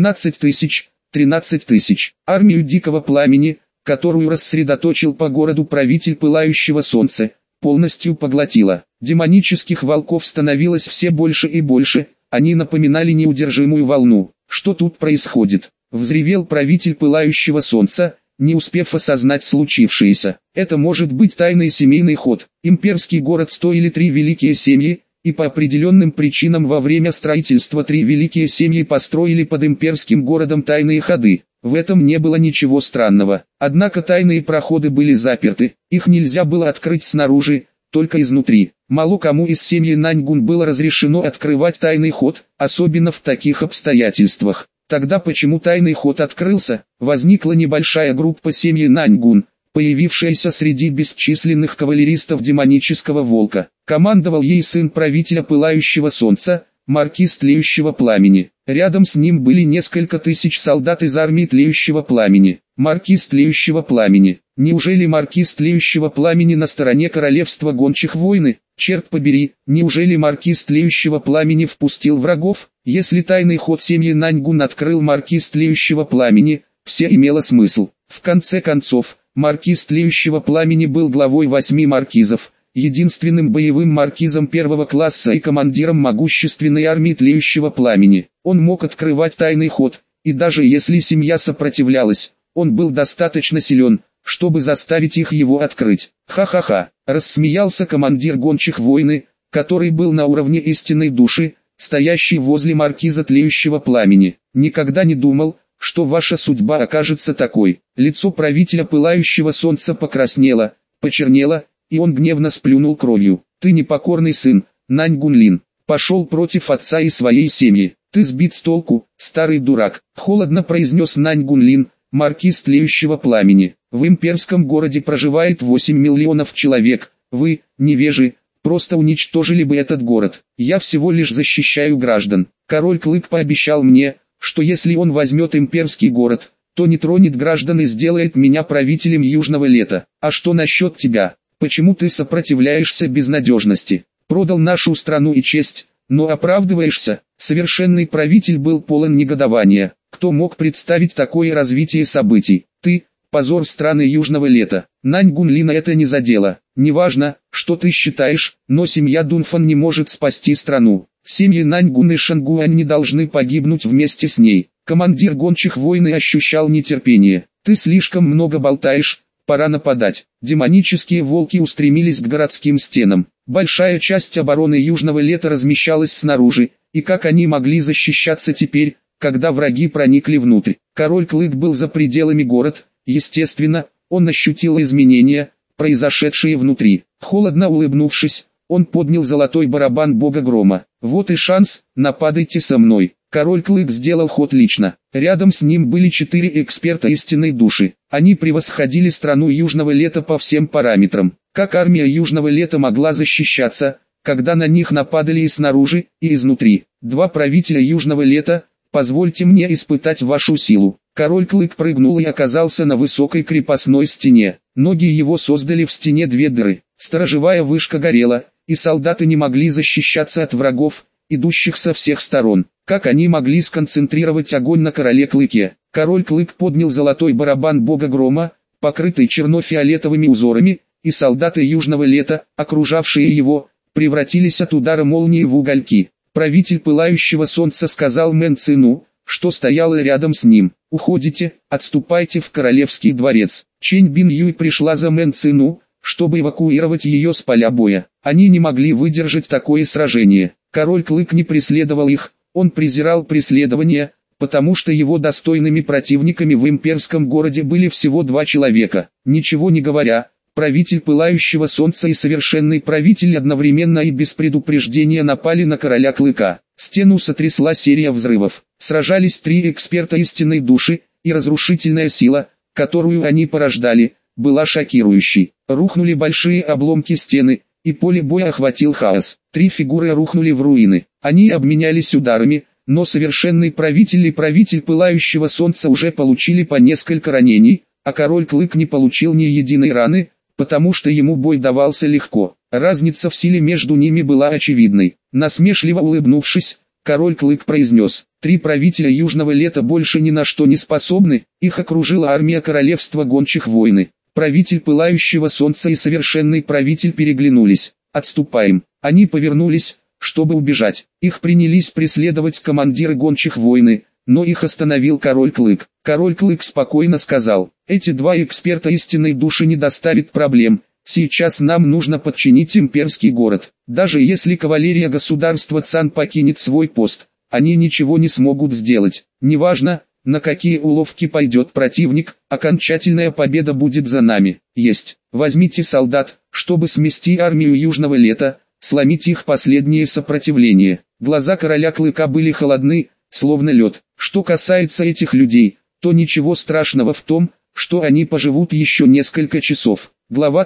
12000, 13000. Армию Дикого Пламени, которую рассредоточил по городу правитель Пылающего Солнца, полностью поглотила. Демонических волков становилось все больше и больше, они напоминали неудержимую волну. Что тут происходит? Взревел правитель Пылающего Солнца, не успев осознать случившееся. Это может быть тайный семейный ход. Имперский город 100 или 3 великие семьи, и по определенным причинам во время строительства 3 великие семьи построили под имперским городом тайные ходы. В этом не было ничего странного. Однако тайные проходы были заперты, их нельзя было открыть снаружи, только изнутри. Мало кому из семьи Наньгун было разрешено открывать тайный ход, особенно в таких обстоятельствах. Тогда почему тайный ход открылся? Возникла небольшая группа семьи Наньгун, появившаяся среди бесчисленных кавалеристов демонического волка. Командовал ей сын правителя Пылающего Солнца, маркиз Тлеющего Пламени. Рядом с ним были несколько тысяч солдат из армии Тлеющего Пламени. Маркиз Тлеющего Пламени. Неужели маркиз Тлеющего Пламени на стороне королевства гончих войны? Черт побери, неужели маркиз Тлеющего Пламени впустил врагов? Если тайный ход семьи Наньгун открыл маркиз Тлеющего Пламени, все имело смысл. В конце концов, маркиз Тлеющего Пламени был главой 8 маркизов, единственным боевым маркизом первого класса и командиром могущественной армии Тлеющего Пламени. Он мог открывать тайный ход, и даже если семья сопротивлялась, он был достаточно силен, чтобы заставить их его открыть. Ха-ха-ха, рассмеялся командир гончих войны, который был на уровне истинной души, стоящий возле маркиза Тлеющего Пламени. Никогда не думал, что ваша судьба окажется такой. Лицо правителя Пылающего Солнца покраснело, почернело, и он гневно сплюнул кровью. Ты непокорный сын, Наньгунлин, пошел против отца и своей семьи. Ты сбит с толку, старый дурак, холодно произнес Наньгунлин, маркиз Тлеющего Пламени. В имперском городе проживает 8 миллионов человек. Вы, невежи, просто уничтожили бы этот город. Я всего лишь защищаю граждан. Король Клык пообещал мне, что если он возьмет имперский город, то не тронет граждан и сделает меня правителем Южного Лета. А что насчет тебя? Почему ты сопротивляешься безнадежности? Продал нашу страну и честь, но оправдываешься? Совершенный правитель был полон негодования. Кто мог представить такое развитие событий? Ты, позор страны Южного Лета. Наньгунлина это не задело. Неважно, что ты считаешь, но семья Дунфан не может спасти страну. Семьи Наньгун и Шангуань не должны погибнуть вместе с ней. Командир гончих войны ощущал нетерпение. Ты слишком много болтаешь. Пора нападать. Демонические волки устремились к городским стенам. Большая часть обороны Южного Лета размещалась снаружи, и как они могли защищаться теперь, когда враги проникли внутрь? Король Клык был за пределами город, естественно, он ощутил изменения, произошедшие внутри. Холодно улыбнувшись, он поднял золотой барабан бога грома. Вот и шанс, нападайте со мной. Король Клык сделал ход лично. Рядом с ним были 4 эксперта истинной души. Они превосходили страну Южного Лета по всем параметрам. Как армия Южного Лета могла защищаться, когда на них нападали и снаружи, и изнутри? 2 правителя Южного Лета, позвольте мне испытать вашу силу. Король Клык прыгнул и оказался на высокой крепостной стене. Ноги его создали в стене 2 дыры. Сторожевая вышка горела, и солдаты не могли защищаться от врагов, идущих со всех сторон. Как они могли сконцентрировать огонь на короле Клыке? Король Клык поднял золотой барабан бога грома, покрытый черно-фиолетовыми узорами, и солдаты южного лета, окружавшие его, превратились от удара молнии в угольки. Правитель пылающего солнца сказал Мэн Цину, что стояла рядом с ним: «Уходите, отступайте в королевский дворец». Чэнь Бин Юй пришла за Мэн Цину, чтобы эвакуировать ее с поля боя. Они не могли выдержать такое сражение. Король Клык не преследовал их, он презирал преследование, потому что его достойными противниками в имперском городе были всего 2 человека. Ничего не говоря, правитель пылающего солнца и совершенный правитель одновременно и без предупреждения напали на короля Клыка. Стену сотрясла серия взрывов. Сражались 3 эксперта истинной души, и разрушительная сила, которую они порождали, была шокирующей. Рухнули большие обломки стены, и поле боя охватил хаос. 3 фигуры рухнули в руины. Они обменялись ударами, но совершенный правитель и правитель пылающего солнца уже получили по несколько ранений, а король Клык не получил ни единой раны, потому что ему бой давался легко. Разница в силе между ними была очевидной. Насмешливо улыбнувшись, король Клык произнес: «3 правителя южного лета больше ни на что не способны». Их окружила армия королевства гончих войны. Правитель пылающего солнца и совершенный правитель переглянулись. «Отступаем». Они повернулись, чтобы убежать. Их принялись преследовать командиры гончих войны, но их остановил король Клык. Король Клык спокойно сказал: «Эти 2 эксперта истинной души не доставят проблем. Сейчас нам нужно подчинить имперский город. Даже если кавалерия государства Цан покинет свой пост, они ничего не смогут сделать. Неважно, на какие уловки пойдет противник, окончательная победа будет за нами. Есть. Возьмите солдат, чтобы смести армию южного лета, сломить их последнее сопротивление». Глаза короля Клыка были холодны, словно лед. Что касается этих людей, то ничего страшного в том, что они поживут еще несколько часов. Глава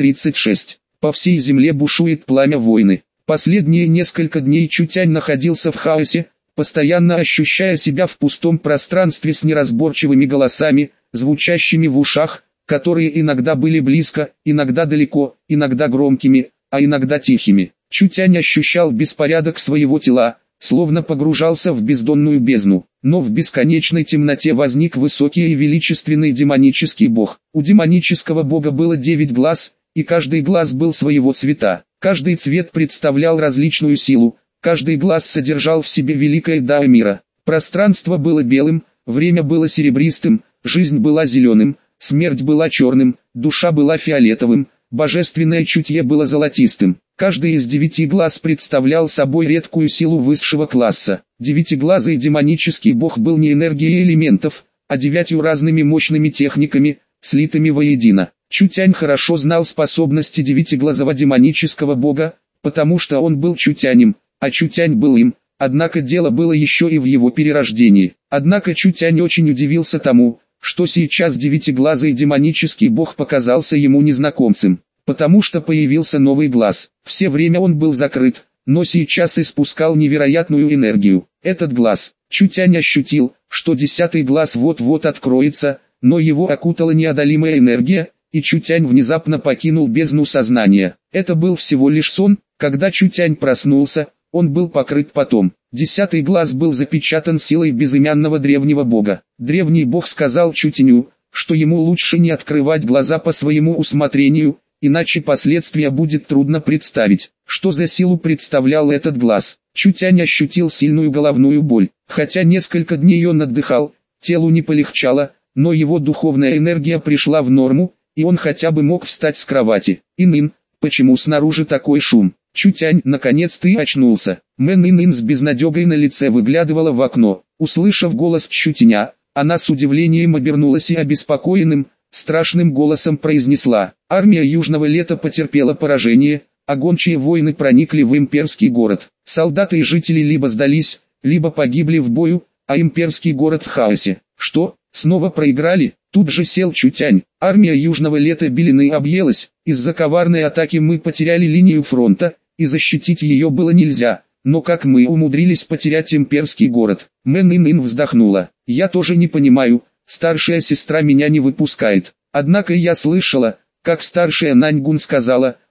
336. По всей земле бушует пламя войны. Последние несколько дней Чутянь находился в хаосе, постоянно ощущая себя в пустом пространстве с неразборчивыми голосами, звучащими в ушах, которые иногда были близко, иногда далеко, иногда громкими, а иногда тихими. Чутянь ощущал беспорядок своего тела, словно погружался в бездонную бездну. Но в бесконечной темноте возник высокий и величественный демонический бог. У демонического бога было 9 глаз, и каждый глаз был своего цвета. Каждый цвет представлял различную силу, каждый глаз содержал в себе великое дао мира. Пространство было белым, время было серебристым, жизнь была зеленым, смерть была черным, душа была фиолетовым, божественное чутье было золотистым. Каждый из 9 глаз представлял собой редкую силу высшего класса. 9-глазый демонический бог был не энергией элементов, а 9 разными мощными техниками, слитыми воедино. Чутянь хорошо знал способности 9-глазого демонического бога, потому что он был Чутянем, а Чутянь был им. Однако дело было еще и в его перерождении. Однако Чутянь очень удивился тому, что сейчас 9-глазый демонический бог показался ему незнакомцем, потому что появился новый глаз. Все время он был закрыт, но сейчас испускал невероятную энергию. Этот глаз, Чутянь ощутил, что 10-й глаз вот-вот откроется, но его окутала неодолимая энергия, и Чутянь внезапно покинул бездну сознания. Это был всего лишь сон. Когда Чутянь проснулся, он был покрыт потом. 10-й глаз был запечатан силой безымянного древнего бога. Древний бог сказал Чутяню, что ему лучше не открывать глаза по своему усмотрению, иначе последствия будет трудно представить. Что за силу представлял этот глаз? Чутянь ощутил сильную головную боль. Хотя несколько дней он отдыхал, телу не полегчало, но его духовная энергия пришла в норму, и он хотя бы мог встать с кровати. «Ин-ин, почему снаружи такой шум?» Чутянь наконец-то и очнулся. Мэн Ин-ин с безнадегой на лице выглядывала в окно. Услышав голос Чутяня, она с удивлением обернулась и обеспокоенным, страшным голосом произнесла: «Армия Южного Лета потерпела поражение, а гончие войны проникли в имперский город. Солдаты и жители либо сдались, либо погибли в бою, а имперский город в хаосе». «Что, снова проиграли?» Тут же сел Чутянь. «Армия Южного Лета белены объелась, из-за коварной атаки мы потеряли линию фронта, и защитить ее было нельзя, но как мы умудрились потерять имперский город?» Мэн Ин-ин вздохнула. «Я тоже не понимаю, старшая сестра меня не выпускает. Однако я слышала, как старшая Наньгун сказала,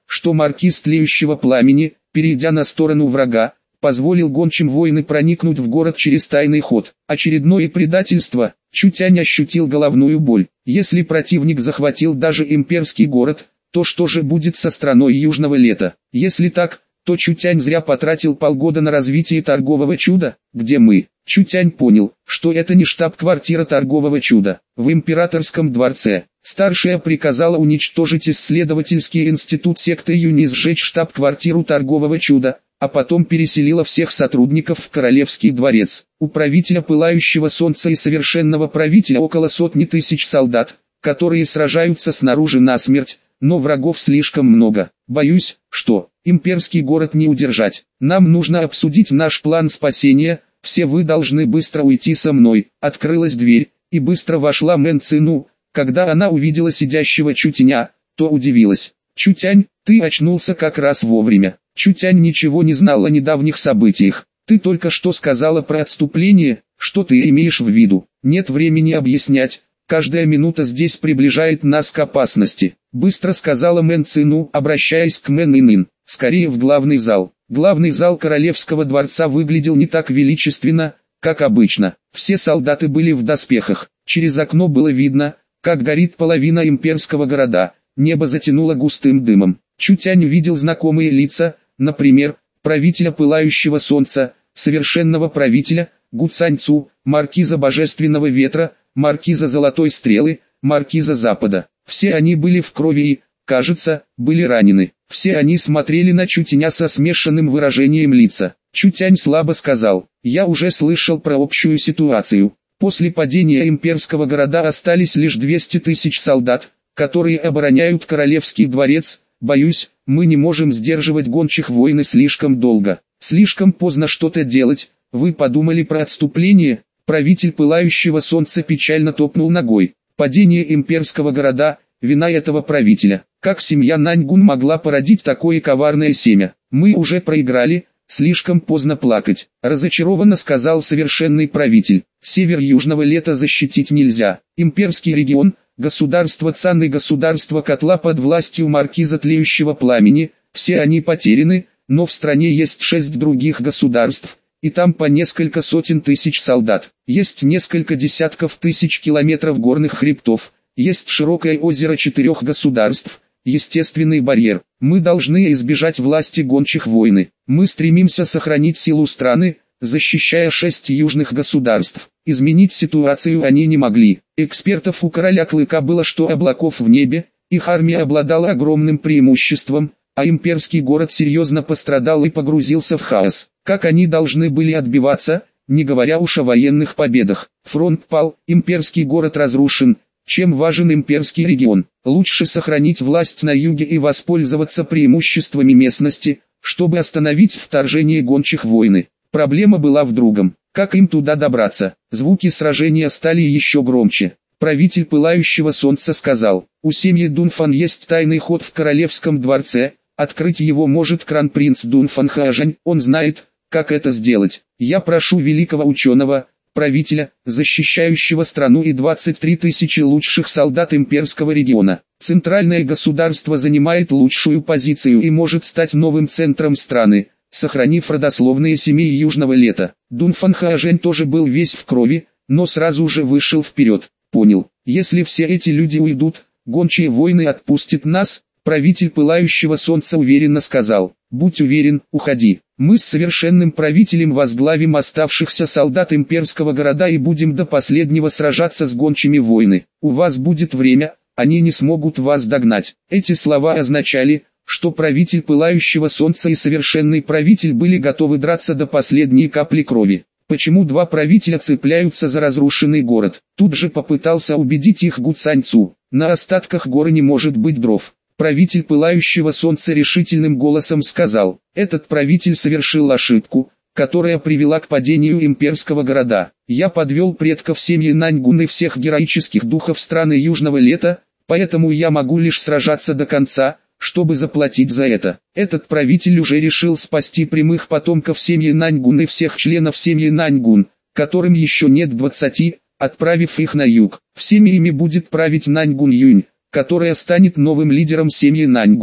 что маркиз тлеющего пламени, перейдя на сторону врага, позволил гончим войны проникнуть в город через тайный ход. Очередное предательство. Чутянь ощутил головную боль. Если противник захватил даже имперский город, то что же будет со страной Южного Лета? Если так, то Чутянь зря потратил полгода на развитие торгового чуда. Где мы? Чутянь понял, что это не штаб-квартира торгового чуда. В императорском дворце. Старшая приказала уничтожить исследовательский институт секты Юни, сжечь штаб-квартиру торгового чуда, а потом переселила всех сотрудников в Королевский дворец. У правителя Пылающего Солнца и Совершенного Правителя около 100 000 солдат, которые сражаются снаружи насмерть, но врагов слишком много. Боюсь, что имперский город не удержать. Нам нужно обсудить наш план спасения, все вы должны быстро уйти со мной. Открылась дверь, и быстро вошла Мэн Цину. Когда она увидела сидящего Чутяня, то удивилась. «Чутянь, ты очнулся как раз вовремя». Чутянь ничего не знал о недавних событиях. «Ты только что сказала про отступление, что ты имеешь в виду?» «Нет времени объяснять, каждая минута здесь приближает нас к опасности», быстро сказала Мэн Цину, обращаясь к Мэн Инин. «Скорее в главный зал». Главный зал Королевского дворца выглядел не так величественно, как обычно. Все солдаты были в доспехах. Через окно было видно, как горит половина имперского города. Небо затянуло густым дымом. Чутянь видел знакомые лица, например, правителя Пылающего Солнца, совершенного правителя, Гуцаньцу, маркиза Божественного Ветра, маркиза Золотой Стрелы, маркиза Запада. Все они были в крови и, кажется, были ранены. Все они смотрели на Чутяня со смешанным выражением лица. Чутянь слабо сказал: «Я уже слышал про общую ситуацию. После падения имперского города остались лишь 200 000 солдат, которые обороняют Королевский дворец. Боюсь, мы не можем сдерживать гончих войны слишком долго. Слишком поздно что-то делать. Вы подумали про отступление?» Правитель Пылающего Солнца печально топнул ногой. «Падение имперского города – вина этого правителя. Как семья Наньгун могла породить такое коварное семя? Мы уже проиграли, слишком поздно плакать», – разочарованно сказал совершенный правитель. «Север Южного Лета защитить нельзя. Имперский регион, государство Цан и государство Котла под властью маркиза Тлеющего Пламени, все они потеряны, но в стране есть 6 других государств, и там по несколько сотен тысяч солдат. Есть несколько десятков тысяч километров горных хребтов, есть широкое озеро 4 государств, естественный барьер. Мы должны избежать власти гончих войны. Мы стремимся сохранить силу страны, защищая 6 южных государств. Изменить ситуацию они не могли. Экспертов у короля Клыка было что облаков в небе, их армия обладала огромным преимуществом, а имперский город серьезно пострадал и погрузился в хаос. Как они должны были отбиваться, не говоря уж о военных победах? Фронт пал, имперский город разрушен. Чем важен имперский регион? Лучше сохранить власть на юге и воспользоваться преимуществами местности, чтобы остановить вторжение гончих войны. Проблема была в другом. Как им туда добраться? Звуки сражения стали еще громче. Правитель Пылающего Солнца сказал: «У семьи Дунфан есть тайный ход в Королевском дворце, открыть его может кронпринц Дунфан Хажань, он знает, как это сделать. Я прошу великого ученого, правителя, защищающего страну и 23 000 лучших солдат имперского региона. Центральное государство занимает лучшую позицию и может стать новым центром страны, сохранив родословные семьи Южного Лета». Дунфан Хаожень тоже был весь в крови, но сразу же вышел вперед. «Понял, если все эти люди уйдут, гончие войны отпустят нас», правитель Пылающего Солнца уверенно сказал. «Будь уверен, уходи. Мы с совершенным правителем возглавим оставшихся солдат имперского города и будем до последнего сражаться с гончими войны. У вас будет время, они не смогут вас догнать». Эти слова означали, что правитель Пылающего Солнца и совершенный правитель были готовы драться до последней капли крови. Почему два правителя цепляются за разрушенный город? Тут же попытался убедить их Гуцаньцу. На остатках горы не может быть дров. Правитель Пылающего Солнца решительным голосом сказал: «Этот правитель совершил ошибку, которая привела к падению имперского города. Я подвел предков семьи Наньгун и всех героических духов страны Южного Лета, поэтому я могу лишь сражаться до конца, чтобы заплатить за это. Этот правитель уже решил спасти прямых потомков семьи Наньгун и всех членов семьи Наньгун, которым еще нет 20, отправив их на юг. Всеми ими будет править Наньгун Юнь, которая станет новым лидером семьи Наньгун.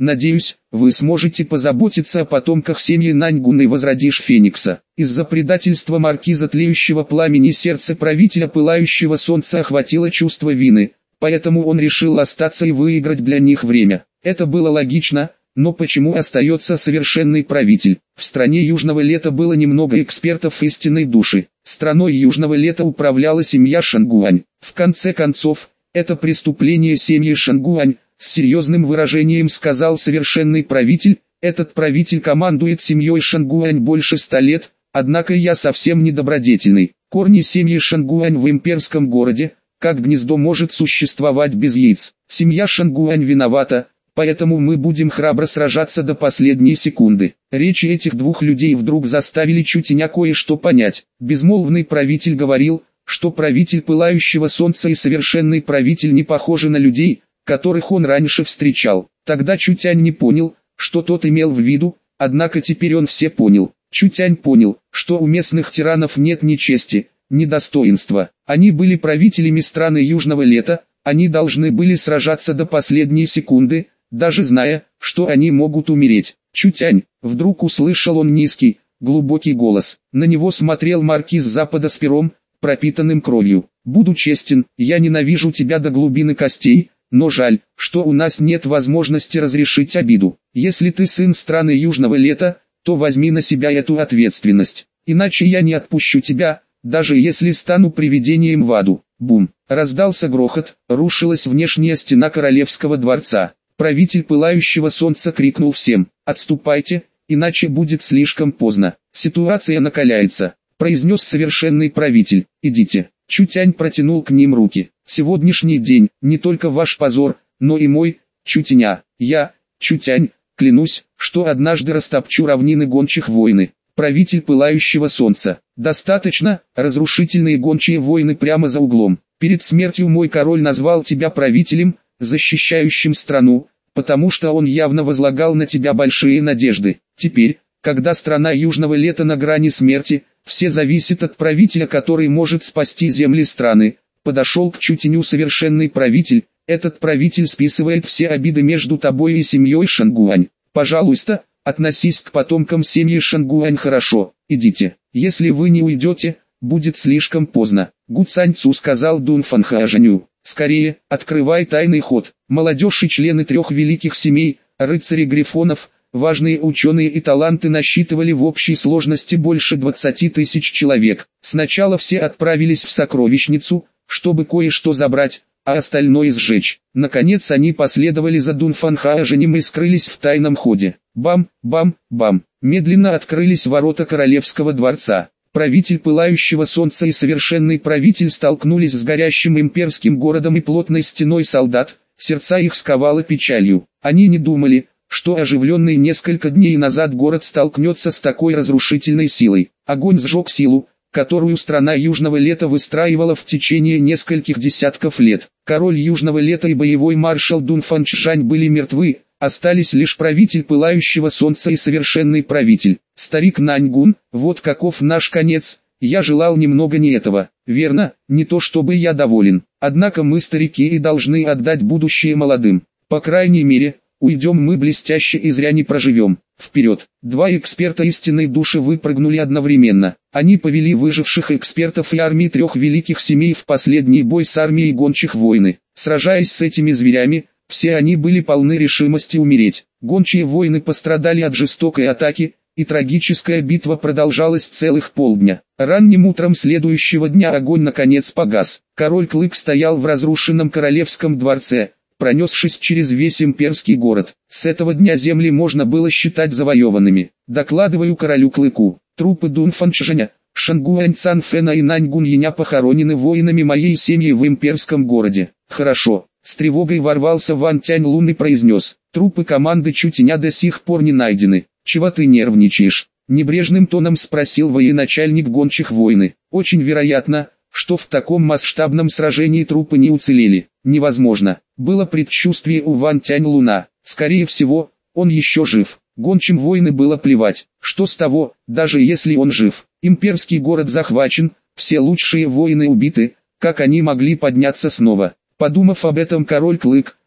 Надеюсь, вы сможете позаботиться о потомках семьи Наньгун и возродишь Феникса. Из-за предательства маркиза тлеющего пламени сердце правителя пылающего солнца охватило чувство вины, поэтому он решил остаться и выиграть для них время. Это было логично, но почему остается совершенный правитель? В стране Южного Лета было немного экспертов истинной души. Страной Южного Лета управляла семья Шангуань. В конце концов, это преступление семьи Шангуань, с серьезным выражением сказал совершенный правитель. Этот правитель командует семьей Шангуань больше 100 лет, однако я совсем недобродетельный. Корни семьи Шангуань в имперском городе, как гнездо может существовать без яиц. Семья Шангуань виновата, поэтому мы будем храбро сражаться до последней секунды. Речи этих двух людей вдруг заставили Чутиня кое-что понять. Безмолвный правитель говорил, что правитель пылающего солнца и совершенный правитель не похожи на людей, которых он раньше встречал. Тогда Чутянь не понял, что тот имел в виду, однако теперь он все понял. Чутянь понял, что у местных тиранов нет ни чести, ни достоинства. Они были правителями страны Южного Лета, они должны были сражаться до последней секунды, даже зная, что они могут умереть. Чутянь, вдруг услышал он низкий, глубокий голос. На него смотрел маркиз Запада с пером, пропитанным кровью. «Буду честен, я ненавижу тебя до глубины костей, но жаль, что у нас нет возможности разрешить обиду. Если ты сын страны Южного Лета, то возьми на себя эту ответственность. Иначе я не отпущу тебя, даже если стану привидением в аду». Бум! Раздался грохот, рушилась внешняя стена королевского дворца. Правитель пылающего солнца крикнул всем: «Отступайте, иначе будет слишком поздно. Ситуация накаляется», — произнес совершенный правитель. «Идите». Чутянь протянул к ним руки. «Сегодняшний день не только ваш позор, но и мой, Чутиня. Я, Чутянь, клянусь, что однажды растопчу равнины гончих войны». Правитель пылающего солнца. «Достаточно, разрушительные гончие войны прямо за углом. Перед смертью мой король назвал тебя правителем, защищающим страну, потому что он явно возлагал на тебя большие надежды. Теперь, когда страна Южного Лета на грани смерти, все зависит от правителя, который может спасти земли страны». Подошел к Чутиню совершенный правитель. «Этот правитель списывает все обиды между тобой и семьей Шангуань. Пожалуйста, относись к потомкам семьи Шангуань хорошо. Идите. Если вы не уйдете, будет слишком поздно». Гу Цаньцу сказал Дунфан Хаожаню: «Скорее, открывай тайный ход». Молодежь и члены трех великих семей, рыцари Грифонов, важные ученые и таланты насчитывали в общей сложности больше 20 тысяч человек. Сначала все отправились в сокровищницу, чтобы кое-что забрать, а остальное сжечь. Наконец они последовали за Дунфан Хаожанем и скрылись в тайном ходе. Бам, бам, бам. Медленно открылись ворота королевского дворца. Правитель пылающего солнца и совершенный правитель столкнулись с горящим имперским городом и плотной стеной солдат. Сердца их сковало печалью. Они не думали, что оживленный несколько дней назад город столкнется с такой разрушительной силой. Огонь сжег силу, которую страна Южного Лета выстраивала в течение нескольких десятков лет. Король Южного Лета и боевой маршал Дунфан Чжань были мертвы, остались лишь правитель пылающего солнца и совершенный правитель. Старик Наньгун, вот каков наш конец. Я желал немного не этого. Верно, не то чтобы я доволен. Однако мы старики и должны отдать будущее молодым. По крайней мере, уйдем мы блестяще и зря не проживем. Вперед! Два эксперта истинной души выпрыгнули одновременно. Они повели выживших экспертов и армии трех великих семей в последний бой с армией гончих войны. Сражаясь с этими зверями, все они были полны решимости умереть. Гончие войны пострадали от жестокой атаки, и трагическая битва продолжалась целых полдня. Ранним утром следующего дня огонь наконец погас. Король Клык стоял в разрушенном королевском дворце, пронесшись через весь имперский город. С этого дня земли можно было считать завоеванными. Докладываю королю Клыку: трупы Дунфан Чжаня, Шангуань Цанфена и Наньгун Яня похоронены воинами моей семьи в имперском городе. Хорошо. С тревогой ворвался Ван Тянь Лун и произнес: трупы команды Чутиня до сих пор не найдены. Чего ты нервничаешь? Небрежным тоном спросил военачальник гончих войны. Очень вероятно, что в таком масштабном сражении трупы не уцелели. Невозможно. Было предчувствие у Ван Тянь Луна. Скорее всего, он еще жив. Гончим войны было плевать. Что с того, даже если он жив? Имперский город захвачен, все лучшие воины убиты. Как они могли подняться снова? Подумав об этом, король Клык,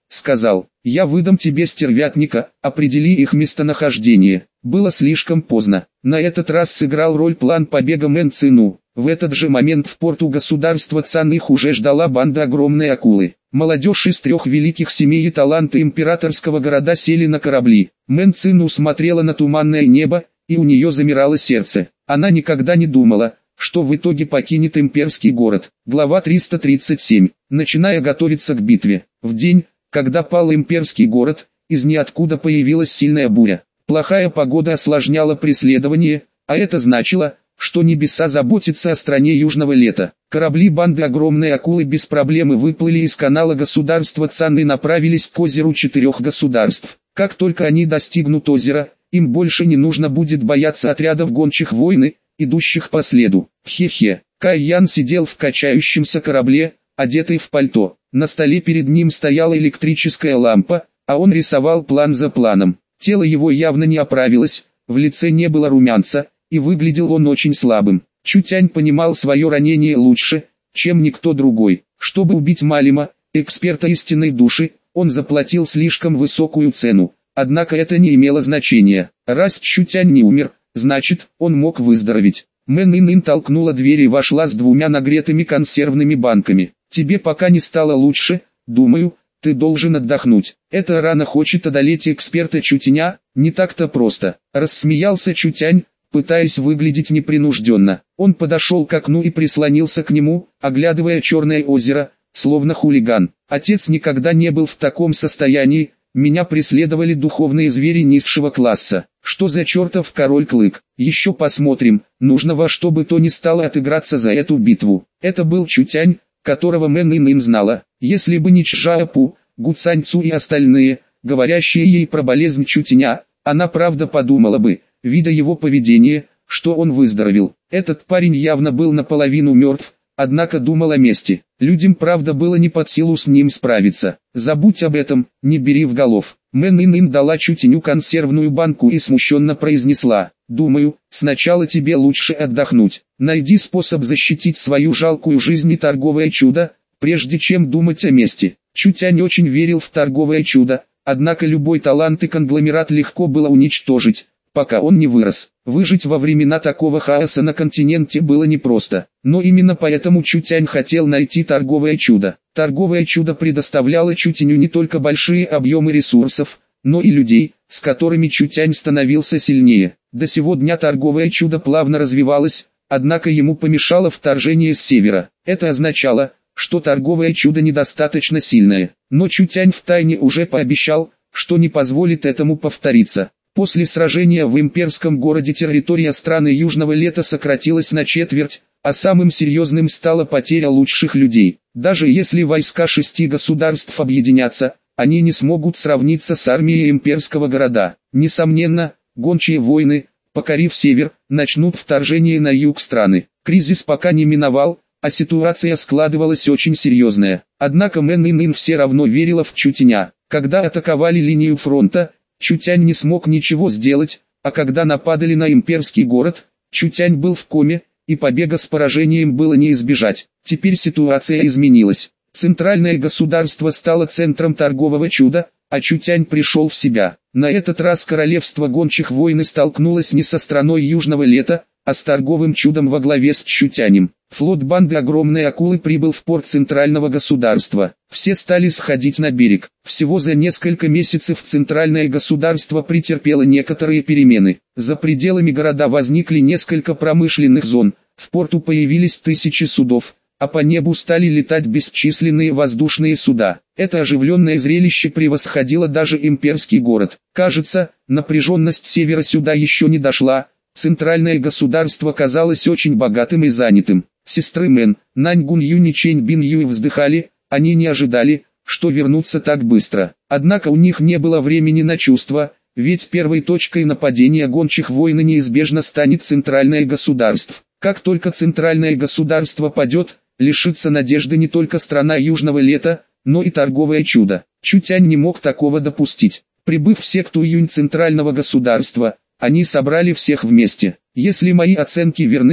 сказал: «Я выдам тебе стервятника, определи их местонахождение». Было слишком поздно. На этот раз сыграл роль план побега Мэн Цину. В этот же момент в порту государства Цан их уже ждала банда огромной акулы. Молодежь из 3 великих семей и таланты императорского города сели на корабли. Мэн Цину смотрела на туманное небо, и у нее замирало сердце. Она никогда не думала, что в итоге покинет имперский город. Глава 337. Начиная готовиться к битве. В день, когда пал имперский город, из ниоткуда появилась сильная буря. Плохая погода осложняла преследование, а это значило, что небеса заботятся о стране южного лета. Корабли банды огромной акулы без проблемы выплыли из канала государства Цан и направились к озеру 4 государств. Как только они достигнут озера, им больше не нужно будет бояться отрядов гончих войны, идущих по следу. Хе-хе. Кай Ян сидел в качающемся корабле, одетый в пальто. На столе перед ним стояла электрическая лампа, а он рисовал план за планом. Тело его явно не оправилось, в лице не было румянца, и выглядел он очень слабым. Чутянь понимал свое ранение лучше, чем никто другой. Чтобы убить Малима, эксперта истинной души, он заплатил слишком высокую цену. Однако это не имело значения. Раз Чутянь не умер, значит, он мог выздороветь. Мэн Ин толкнула дверь и вошла с 2 нагретыми консервными банками. «Тебе пока не стало лучше, думаю, ты должен отдохнуть. Эта рана хочет одолеть эксперта Чутяня, не так-то просто». Рассмеялся Чутянь, пытаясь выглядеть непринужденно. Он подошел к окну и прислонился к нему, оглядывая черное озеро, словно хулиган. «Отец никогда не был в таком состоянии, меня преследовали духовные звери низшего класса. Что за чертов король Клык? Еще посмотрим, нужно во что бы то ни стало отыграться за эту битву». Это был Чутянь, которого Мэн Ин знала. Если бы не Чжаопу, Гу Цаньцу и остальные, говорящие ей про болезнь Чутяня, она правда подумала бы, видя его поведение, что он выздоровел. Этот парень явно был наполовину мертв, однако думал о мести. Людям правда было не под силу с ним справиться. «Забудь об этом, не бери в голов». Мэн Ин дала Чутяню консервную банку и смущенно произнесла: «Думаю, сначала тебе лучше отдохнуть. Найди способ защитить свою жалкую жизнь и торговое чудо, прежде чем думать о мести». Чутянь очень верил в торговое чудо, однако любой талант и конгломерат легко было уничтожить, пока он не вырос. Выжить во времена такого хаоса на континенте было непросто. Но именно поэтому Чутянь хотел найти торговое чудо. Торговое чудо предоставляло Чутяню не только большие объемы ресурсов, но и людей, с которыми Чутянь становился сильнее. До сего дня торговое чудо плавно развивалось, однако ему помешало вторжение с севера. Это означало, что торговое чудо недостаточно сильное. Но Чутянь втайне уже пообещал, что не позволит этому повториться. После сражения в имперском городе территория страны Южного Лета сократилась на четверть, а самым серьезным стала потеря лучших людей. Даже если войска 6 государств объединятся, они не смогут сравниться с армией имперского города. Несомненно, гончие войны, покорив север, начнут вторжение на юг страны. Кризис пока не миновал, а ситуация складывалась очень серьезная. Однако Мэн Ин все равно верила в Чутяня. Когда атаковали линию фронта, Чутянь не смог ничего сделать, а когда нападали на имперский город, Чутянь был в коме, и побега с поражением было не избежать. Теперь ситуация изменилась. Центральное государство стало центром торгового чуда, а Чутянь пришел в себя. На этот раз королевство гончих войны столкнулось не со страной Южного Лета, а с торговым чудом во главе с Чутянем. Флот банды огромной акулы прибыл в порт центрального государства. Все стали сходить на берег. Всего за несколько месяцев центральное государство претерпело некоторые перемены. За пределами города возникли несколько промышленных зон, в порту появились тысячи судов, а по небу стали летать бесчисленные воздушные суда. Это оживленное зрелище превосходило даже имперский город. Кажется, напряженность севера сюда еще не дошла. Центральное государство казалось очень богатым и занятым. Сестры Мэн, Нань Гун Юнь и Чэнь Бин Юй вздыхали, они не ожидали, что вернутся так быстро. Однако у них не было времени на чувства, ведь первой точкой нападения гончих войны неизбежно станет центральное государство. Как только центральное государство падет, лишится надежды не только страна Южного Лета, но и торговое чудо. Чутянь не мог такого допустить. Прибыв в секту Юнь центрального государства, они собрали всех вместе. Если мои оценки верны,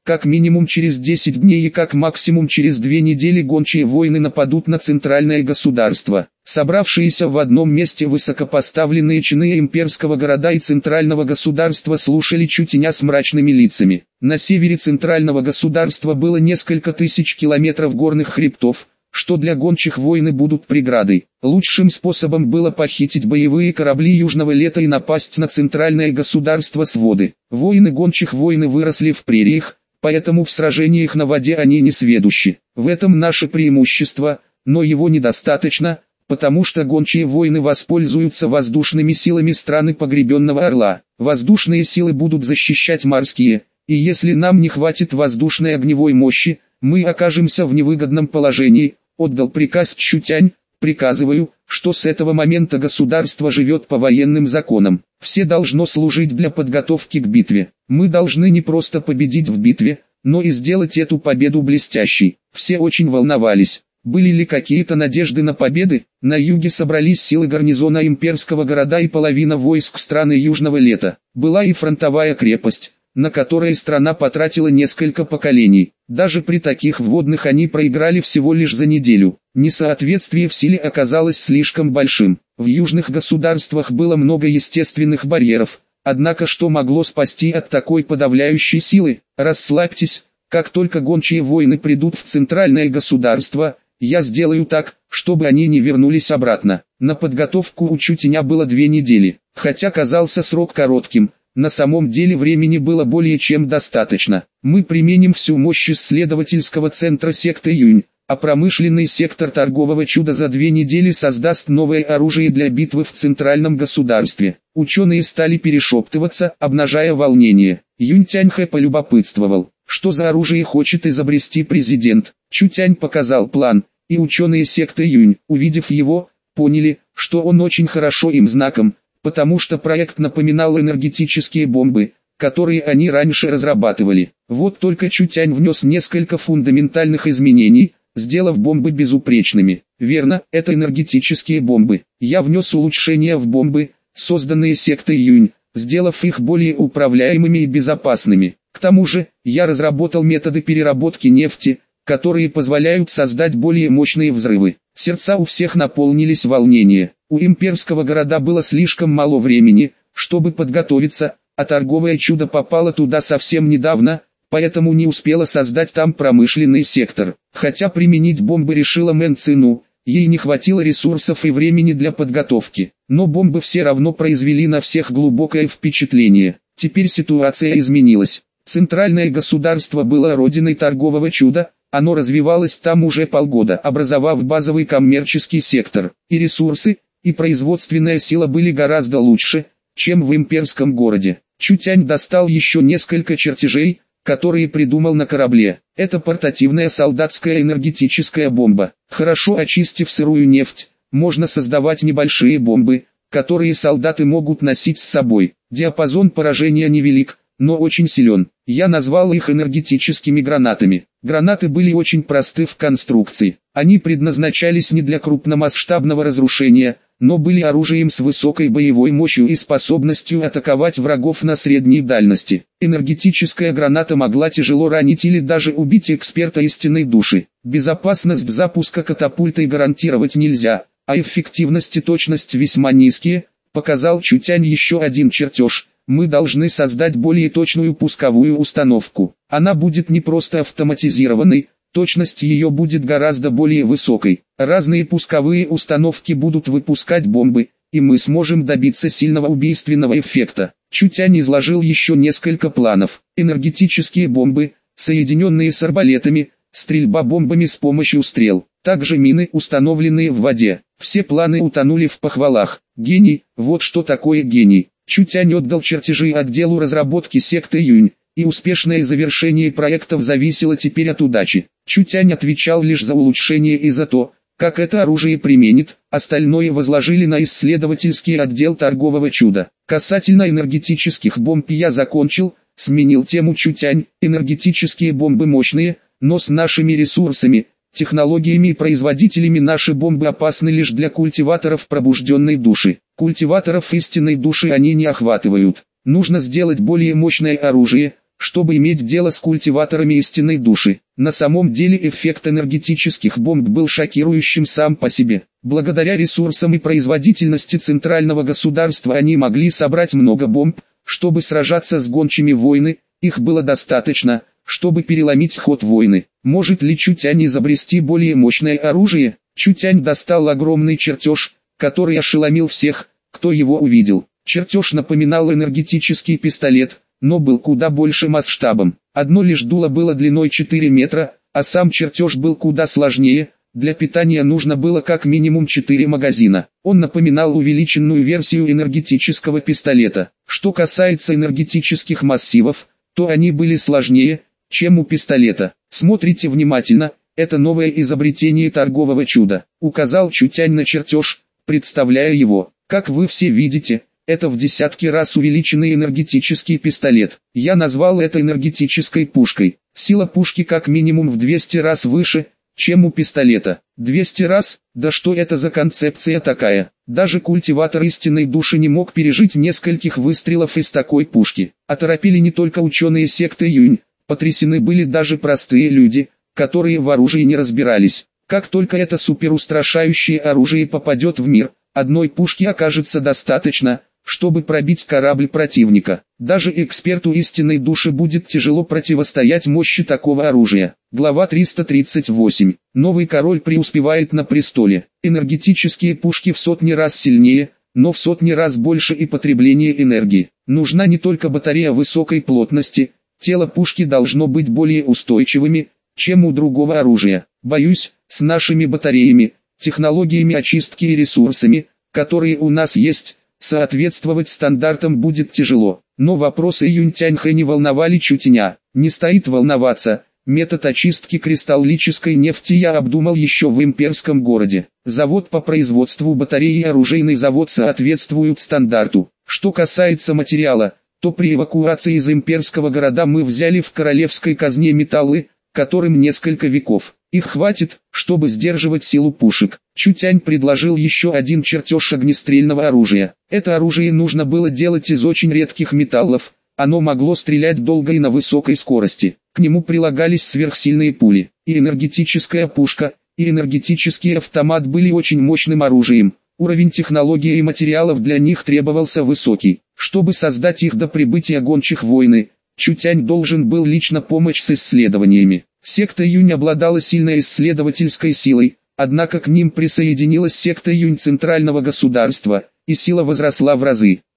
Как минимум через 10 дней и как максимум через 2 недели гончие войны нападут на центральное государство. Собравшиеся в одном месте высокопоставленные чины имперского города и центрального государства слушали Чутеня с мрачными лицами. На севере центрального государства было несколько тысяч километров горных хребтов, что для гончих войны будут преградой. Лучшим способом было похитить боевые корабли Южного Лета и напасть на центральное государство с воды. Воины гончих войны выросли в прериях, поэтому в сражениях на воде они не сведущи. В этом наше преимущество, но его недостаточно, потому что гончие войны воспользуются воздушными силами страны Погребенного Орла. Воздушные силы будут защищать морские, и если нам не хватит воздушной огневой мощи, мы окажемся в невыгодном положении. Отдал приказ Чутянь. Приказываю, что с этого момента государство живет по военным законам. Все должно служить для подготовки к битве. Мы должны не просто победить в битве, но и сделать эту победу блестящей. Все очень волновались. Были ли какие-то надежды на победы? На юге собрались силы гарнизона имперского города и половина войск страны Южного Лета. Была и фронтовая крепость, на которой страна потратила несколько поколений. Даже при таких вводных они проиграли всего лишь за неделю. Несоответствие в силе оказалось слишком большим. В южных государствах было много естественных барьеров. Однако что могло спасти от такой подавляющей силы? Расслабьтесь, как только гончие войны придут в центральное государство, я сделаю так, чтобы они не вернулись обратно. На подготовку у Чутеня было 2 недели. Хотя казался срок коротким, на самом деле времени было более чем достаточно. Мы применим всю мощь исследовательского центра секты Юнь, а промышленный сектор торгового чуда за 2 недели создаст новое оружие для битвы в центральном государстве. Ученые стали перешептываться, обнажая волнение. Юнь Тяньхэ полюбопытствовал, что за оружие хочет изобрести президент. Чутянь показал план, и ученые секты Юнь, увидев его, поняли, что он очень хорошо им знаком, потому что проект напоминал энергетические бомбы, которые они раньше разрабатывали. Вот только Чутянь внес несколько фундаментальных изменений, сделав бомбы безупречными. Верно, это энергетические бомбы. Я внес улучшения в бомбы, созданные сектой Юнь, сделав их более управляемыми и безопасными. К тому же, я разработал методы переработки нефти, которые позволяют создать более мощные взрывы. Сердца у всех наполнились волнением. У имперского города было слишком мало времени, чтобы подготовиться, а торговое чудо попало туда совсем недавно, поэтому не успела создать там промышленный сектор. Хотя применить бомбы решила Мэн Цину, ей не хватило ресурсов и времени для подготовки. Но бомбы все равно произвели на всех глубокое впечатление. Теперь ситуация изменилась. Центральное государство было родиной торгового чуда, оно развивалось там уже полгода, образовав базовый коммерческий сектор. И ресурсы, и производственная сила были гораздо лучше, чем в имперском городе. Чутянь достал еще несколько чертежей, которые придумал на корабле. Это портативная солдатская энергетическая бомба. Хорошо очистив сырую нефть, можно создавать небольшие бомбы, которые солдаты могут носить с собой. Диапазон поражения невелик, но очень силен. Я назвал их энергетическими гранатами. Гранаты были очень просты в конструкции. Они предназначались не для крупномасштабного разрушения, но были оружием с высокой боевой мощью и способностью атаковать врагов на средней дальности. Энергетическая граната могла тяжело ранить или даже убить эксперта истинной души. Безопасность запуска катапультой гарантировать нельзя, а эффективность и точность весьма низкие, показал Чутянь еще один чертеж. Мы должны создать более точную пусковую установку. Она будет не просто автоматизированной, точность ее будет гораздо более высокой. Разные пусковые установки будут выпускать бомбы, и мы сможем добиться сильного убийственного эффекта. Чутянь изложил еще несколько планов. Энергетические бомбы, соединенные с арбалетами, стрельба бомбами с помощью стрел, также мины, установленные в воде. Все планы утонули в похвалах. Гений, вот что такое гений. Чутянь отдал чертежи отделу разработки секты Юнь, и успешное завершение проектов зависело теперь от удачи. Чутянь отвечал лишь за улучшение и за то, как это оружие применит, остальное возложили на исследовательский отдел торгового чуда. Касательно энергетических бомб я закончил, сменил тему Чутянь. Энергетические бомбы мощные, но с нашими ресурсами, технологиями и производителями наши бомбы опасны лишь для культиваторов пробужденной души. Культиваторов истинной души они не охватывают. Нужно сделать более мощное оружие, чтобы иметь дело с культиваторами истинной души. На самом деле эффект энергетических бомб был шокирующим сам по себе. Благодаря ресурсам и производительности центрального государства они могли собрать много бомб, чтобы сражаться с гончими войны, их было достаточно, чтобы переломить ход войны. Может ли Чутянь изобрести более мощное оружие? Чутянь достал огромный чертеж, который ошеломил всех, кто его увидел. Чертеж напоминал энергетический пистолет, но был куда больше масштабом. Одно лишь дуло было длиной 4 метра, а сам чертеж был куда сложнее. Для питания нужно было как минимум 4 магазина. Он напоминал увеличенную версию энергетического пистолета. Что касается энергетических массивов, то они были сложнее, чем у пистолета. Смотрите внимательно, это новое изобретение торгового чуда. Указал Чутянь на чертеж, представляя его. Как вы все видите, это в десятки раз увеличенный энергетический пистолет. Я назвал это энергетической пушкой. Сила пушки как минимум в 200 раз выше, чем у пистолета. 200 раз? Да что это за концепция такая? Даже культиватор истинной души не мог пережить нескольких выстрелов из такой пушки. Оторопели не только ученые секты Юнь, потрясены были даже простые люди, которые в оружии не разбирались. Как только это суперустрашающее оружие попадет в мир, одной пушки окажется достаточно, чтобы пробить корабль противника. Даже эксперту истинной души будет тяжело противостоять мощи такого оружия. Глава 338. Новый король преуспевает на престоле. Энергетические пушки в сотни раз сильнее, но в сотни раз больше и потребление энергии. Нужна не только батарея высокой плотности, тело пушки должно быть более устойчивыми, чем у другого оружия. Боюсь, с нашими батареями, технологиями очистки и ресурсами, которые у нас есть, соответствовать стандартам будет тяжело. Но вопросы Юнь-Тяньхэ не волновали Чутяня. Не стоит волноваться, метод очистки кристаллической нефти я обдумал еще в имперском городе. Завод по производству батарей и оружейный завод соответствуют стандарту. Что касается материала, то при эвакуации из имперского города мы взяли в королевской казне металлы, которым несколько веков. Их хватит, чтобы сдерживать силу пушек. Чутянь предложил еще один чертеж огнестрельного оружия. Это оружие нужно было делать из очень редких металлов, оно могло стрелять долго и на высокой скорости. К нему прилагались сверхсильные пули. И энергетическая пушка, и энергетический автомат были очень мощным оружием. Уровень технологии и материалов для них требовался высокий. Чтобы создать их до прибытия гончих войны, Чутянь должен был лично помочь с исследованиями. Секта Юнь обладала сильной исследовательской силой, однако к ним присоединилась секта Юнь центрального государства, и сила возросла в разы.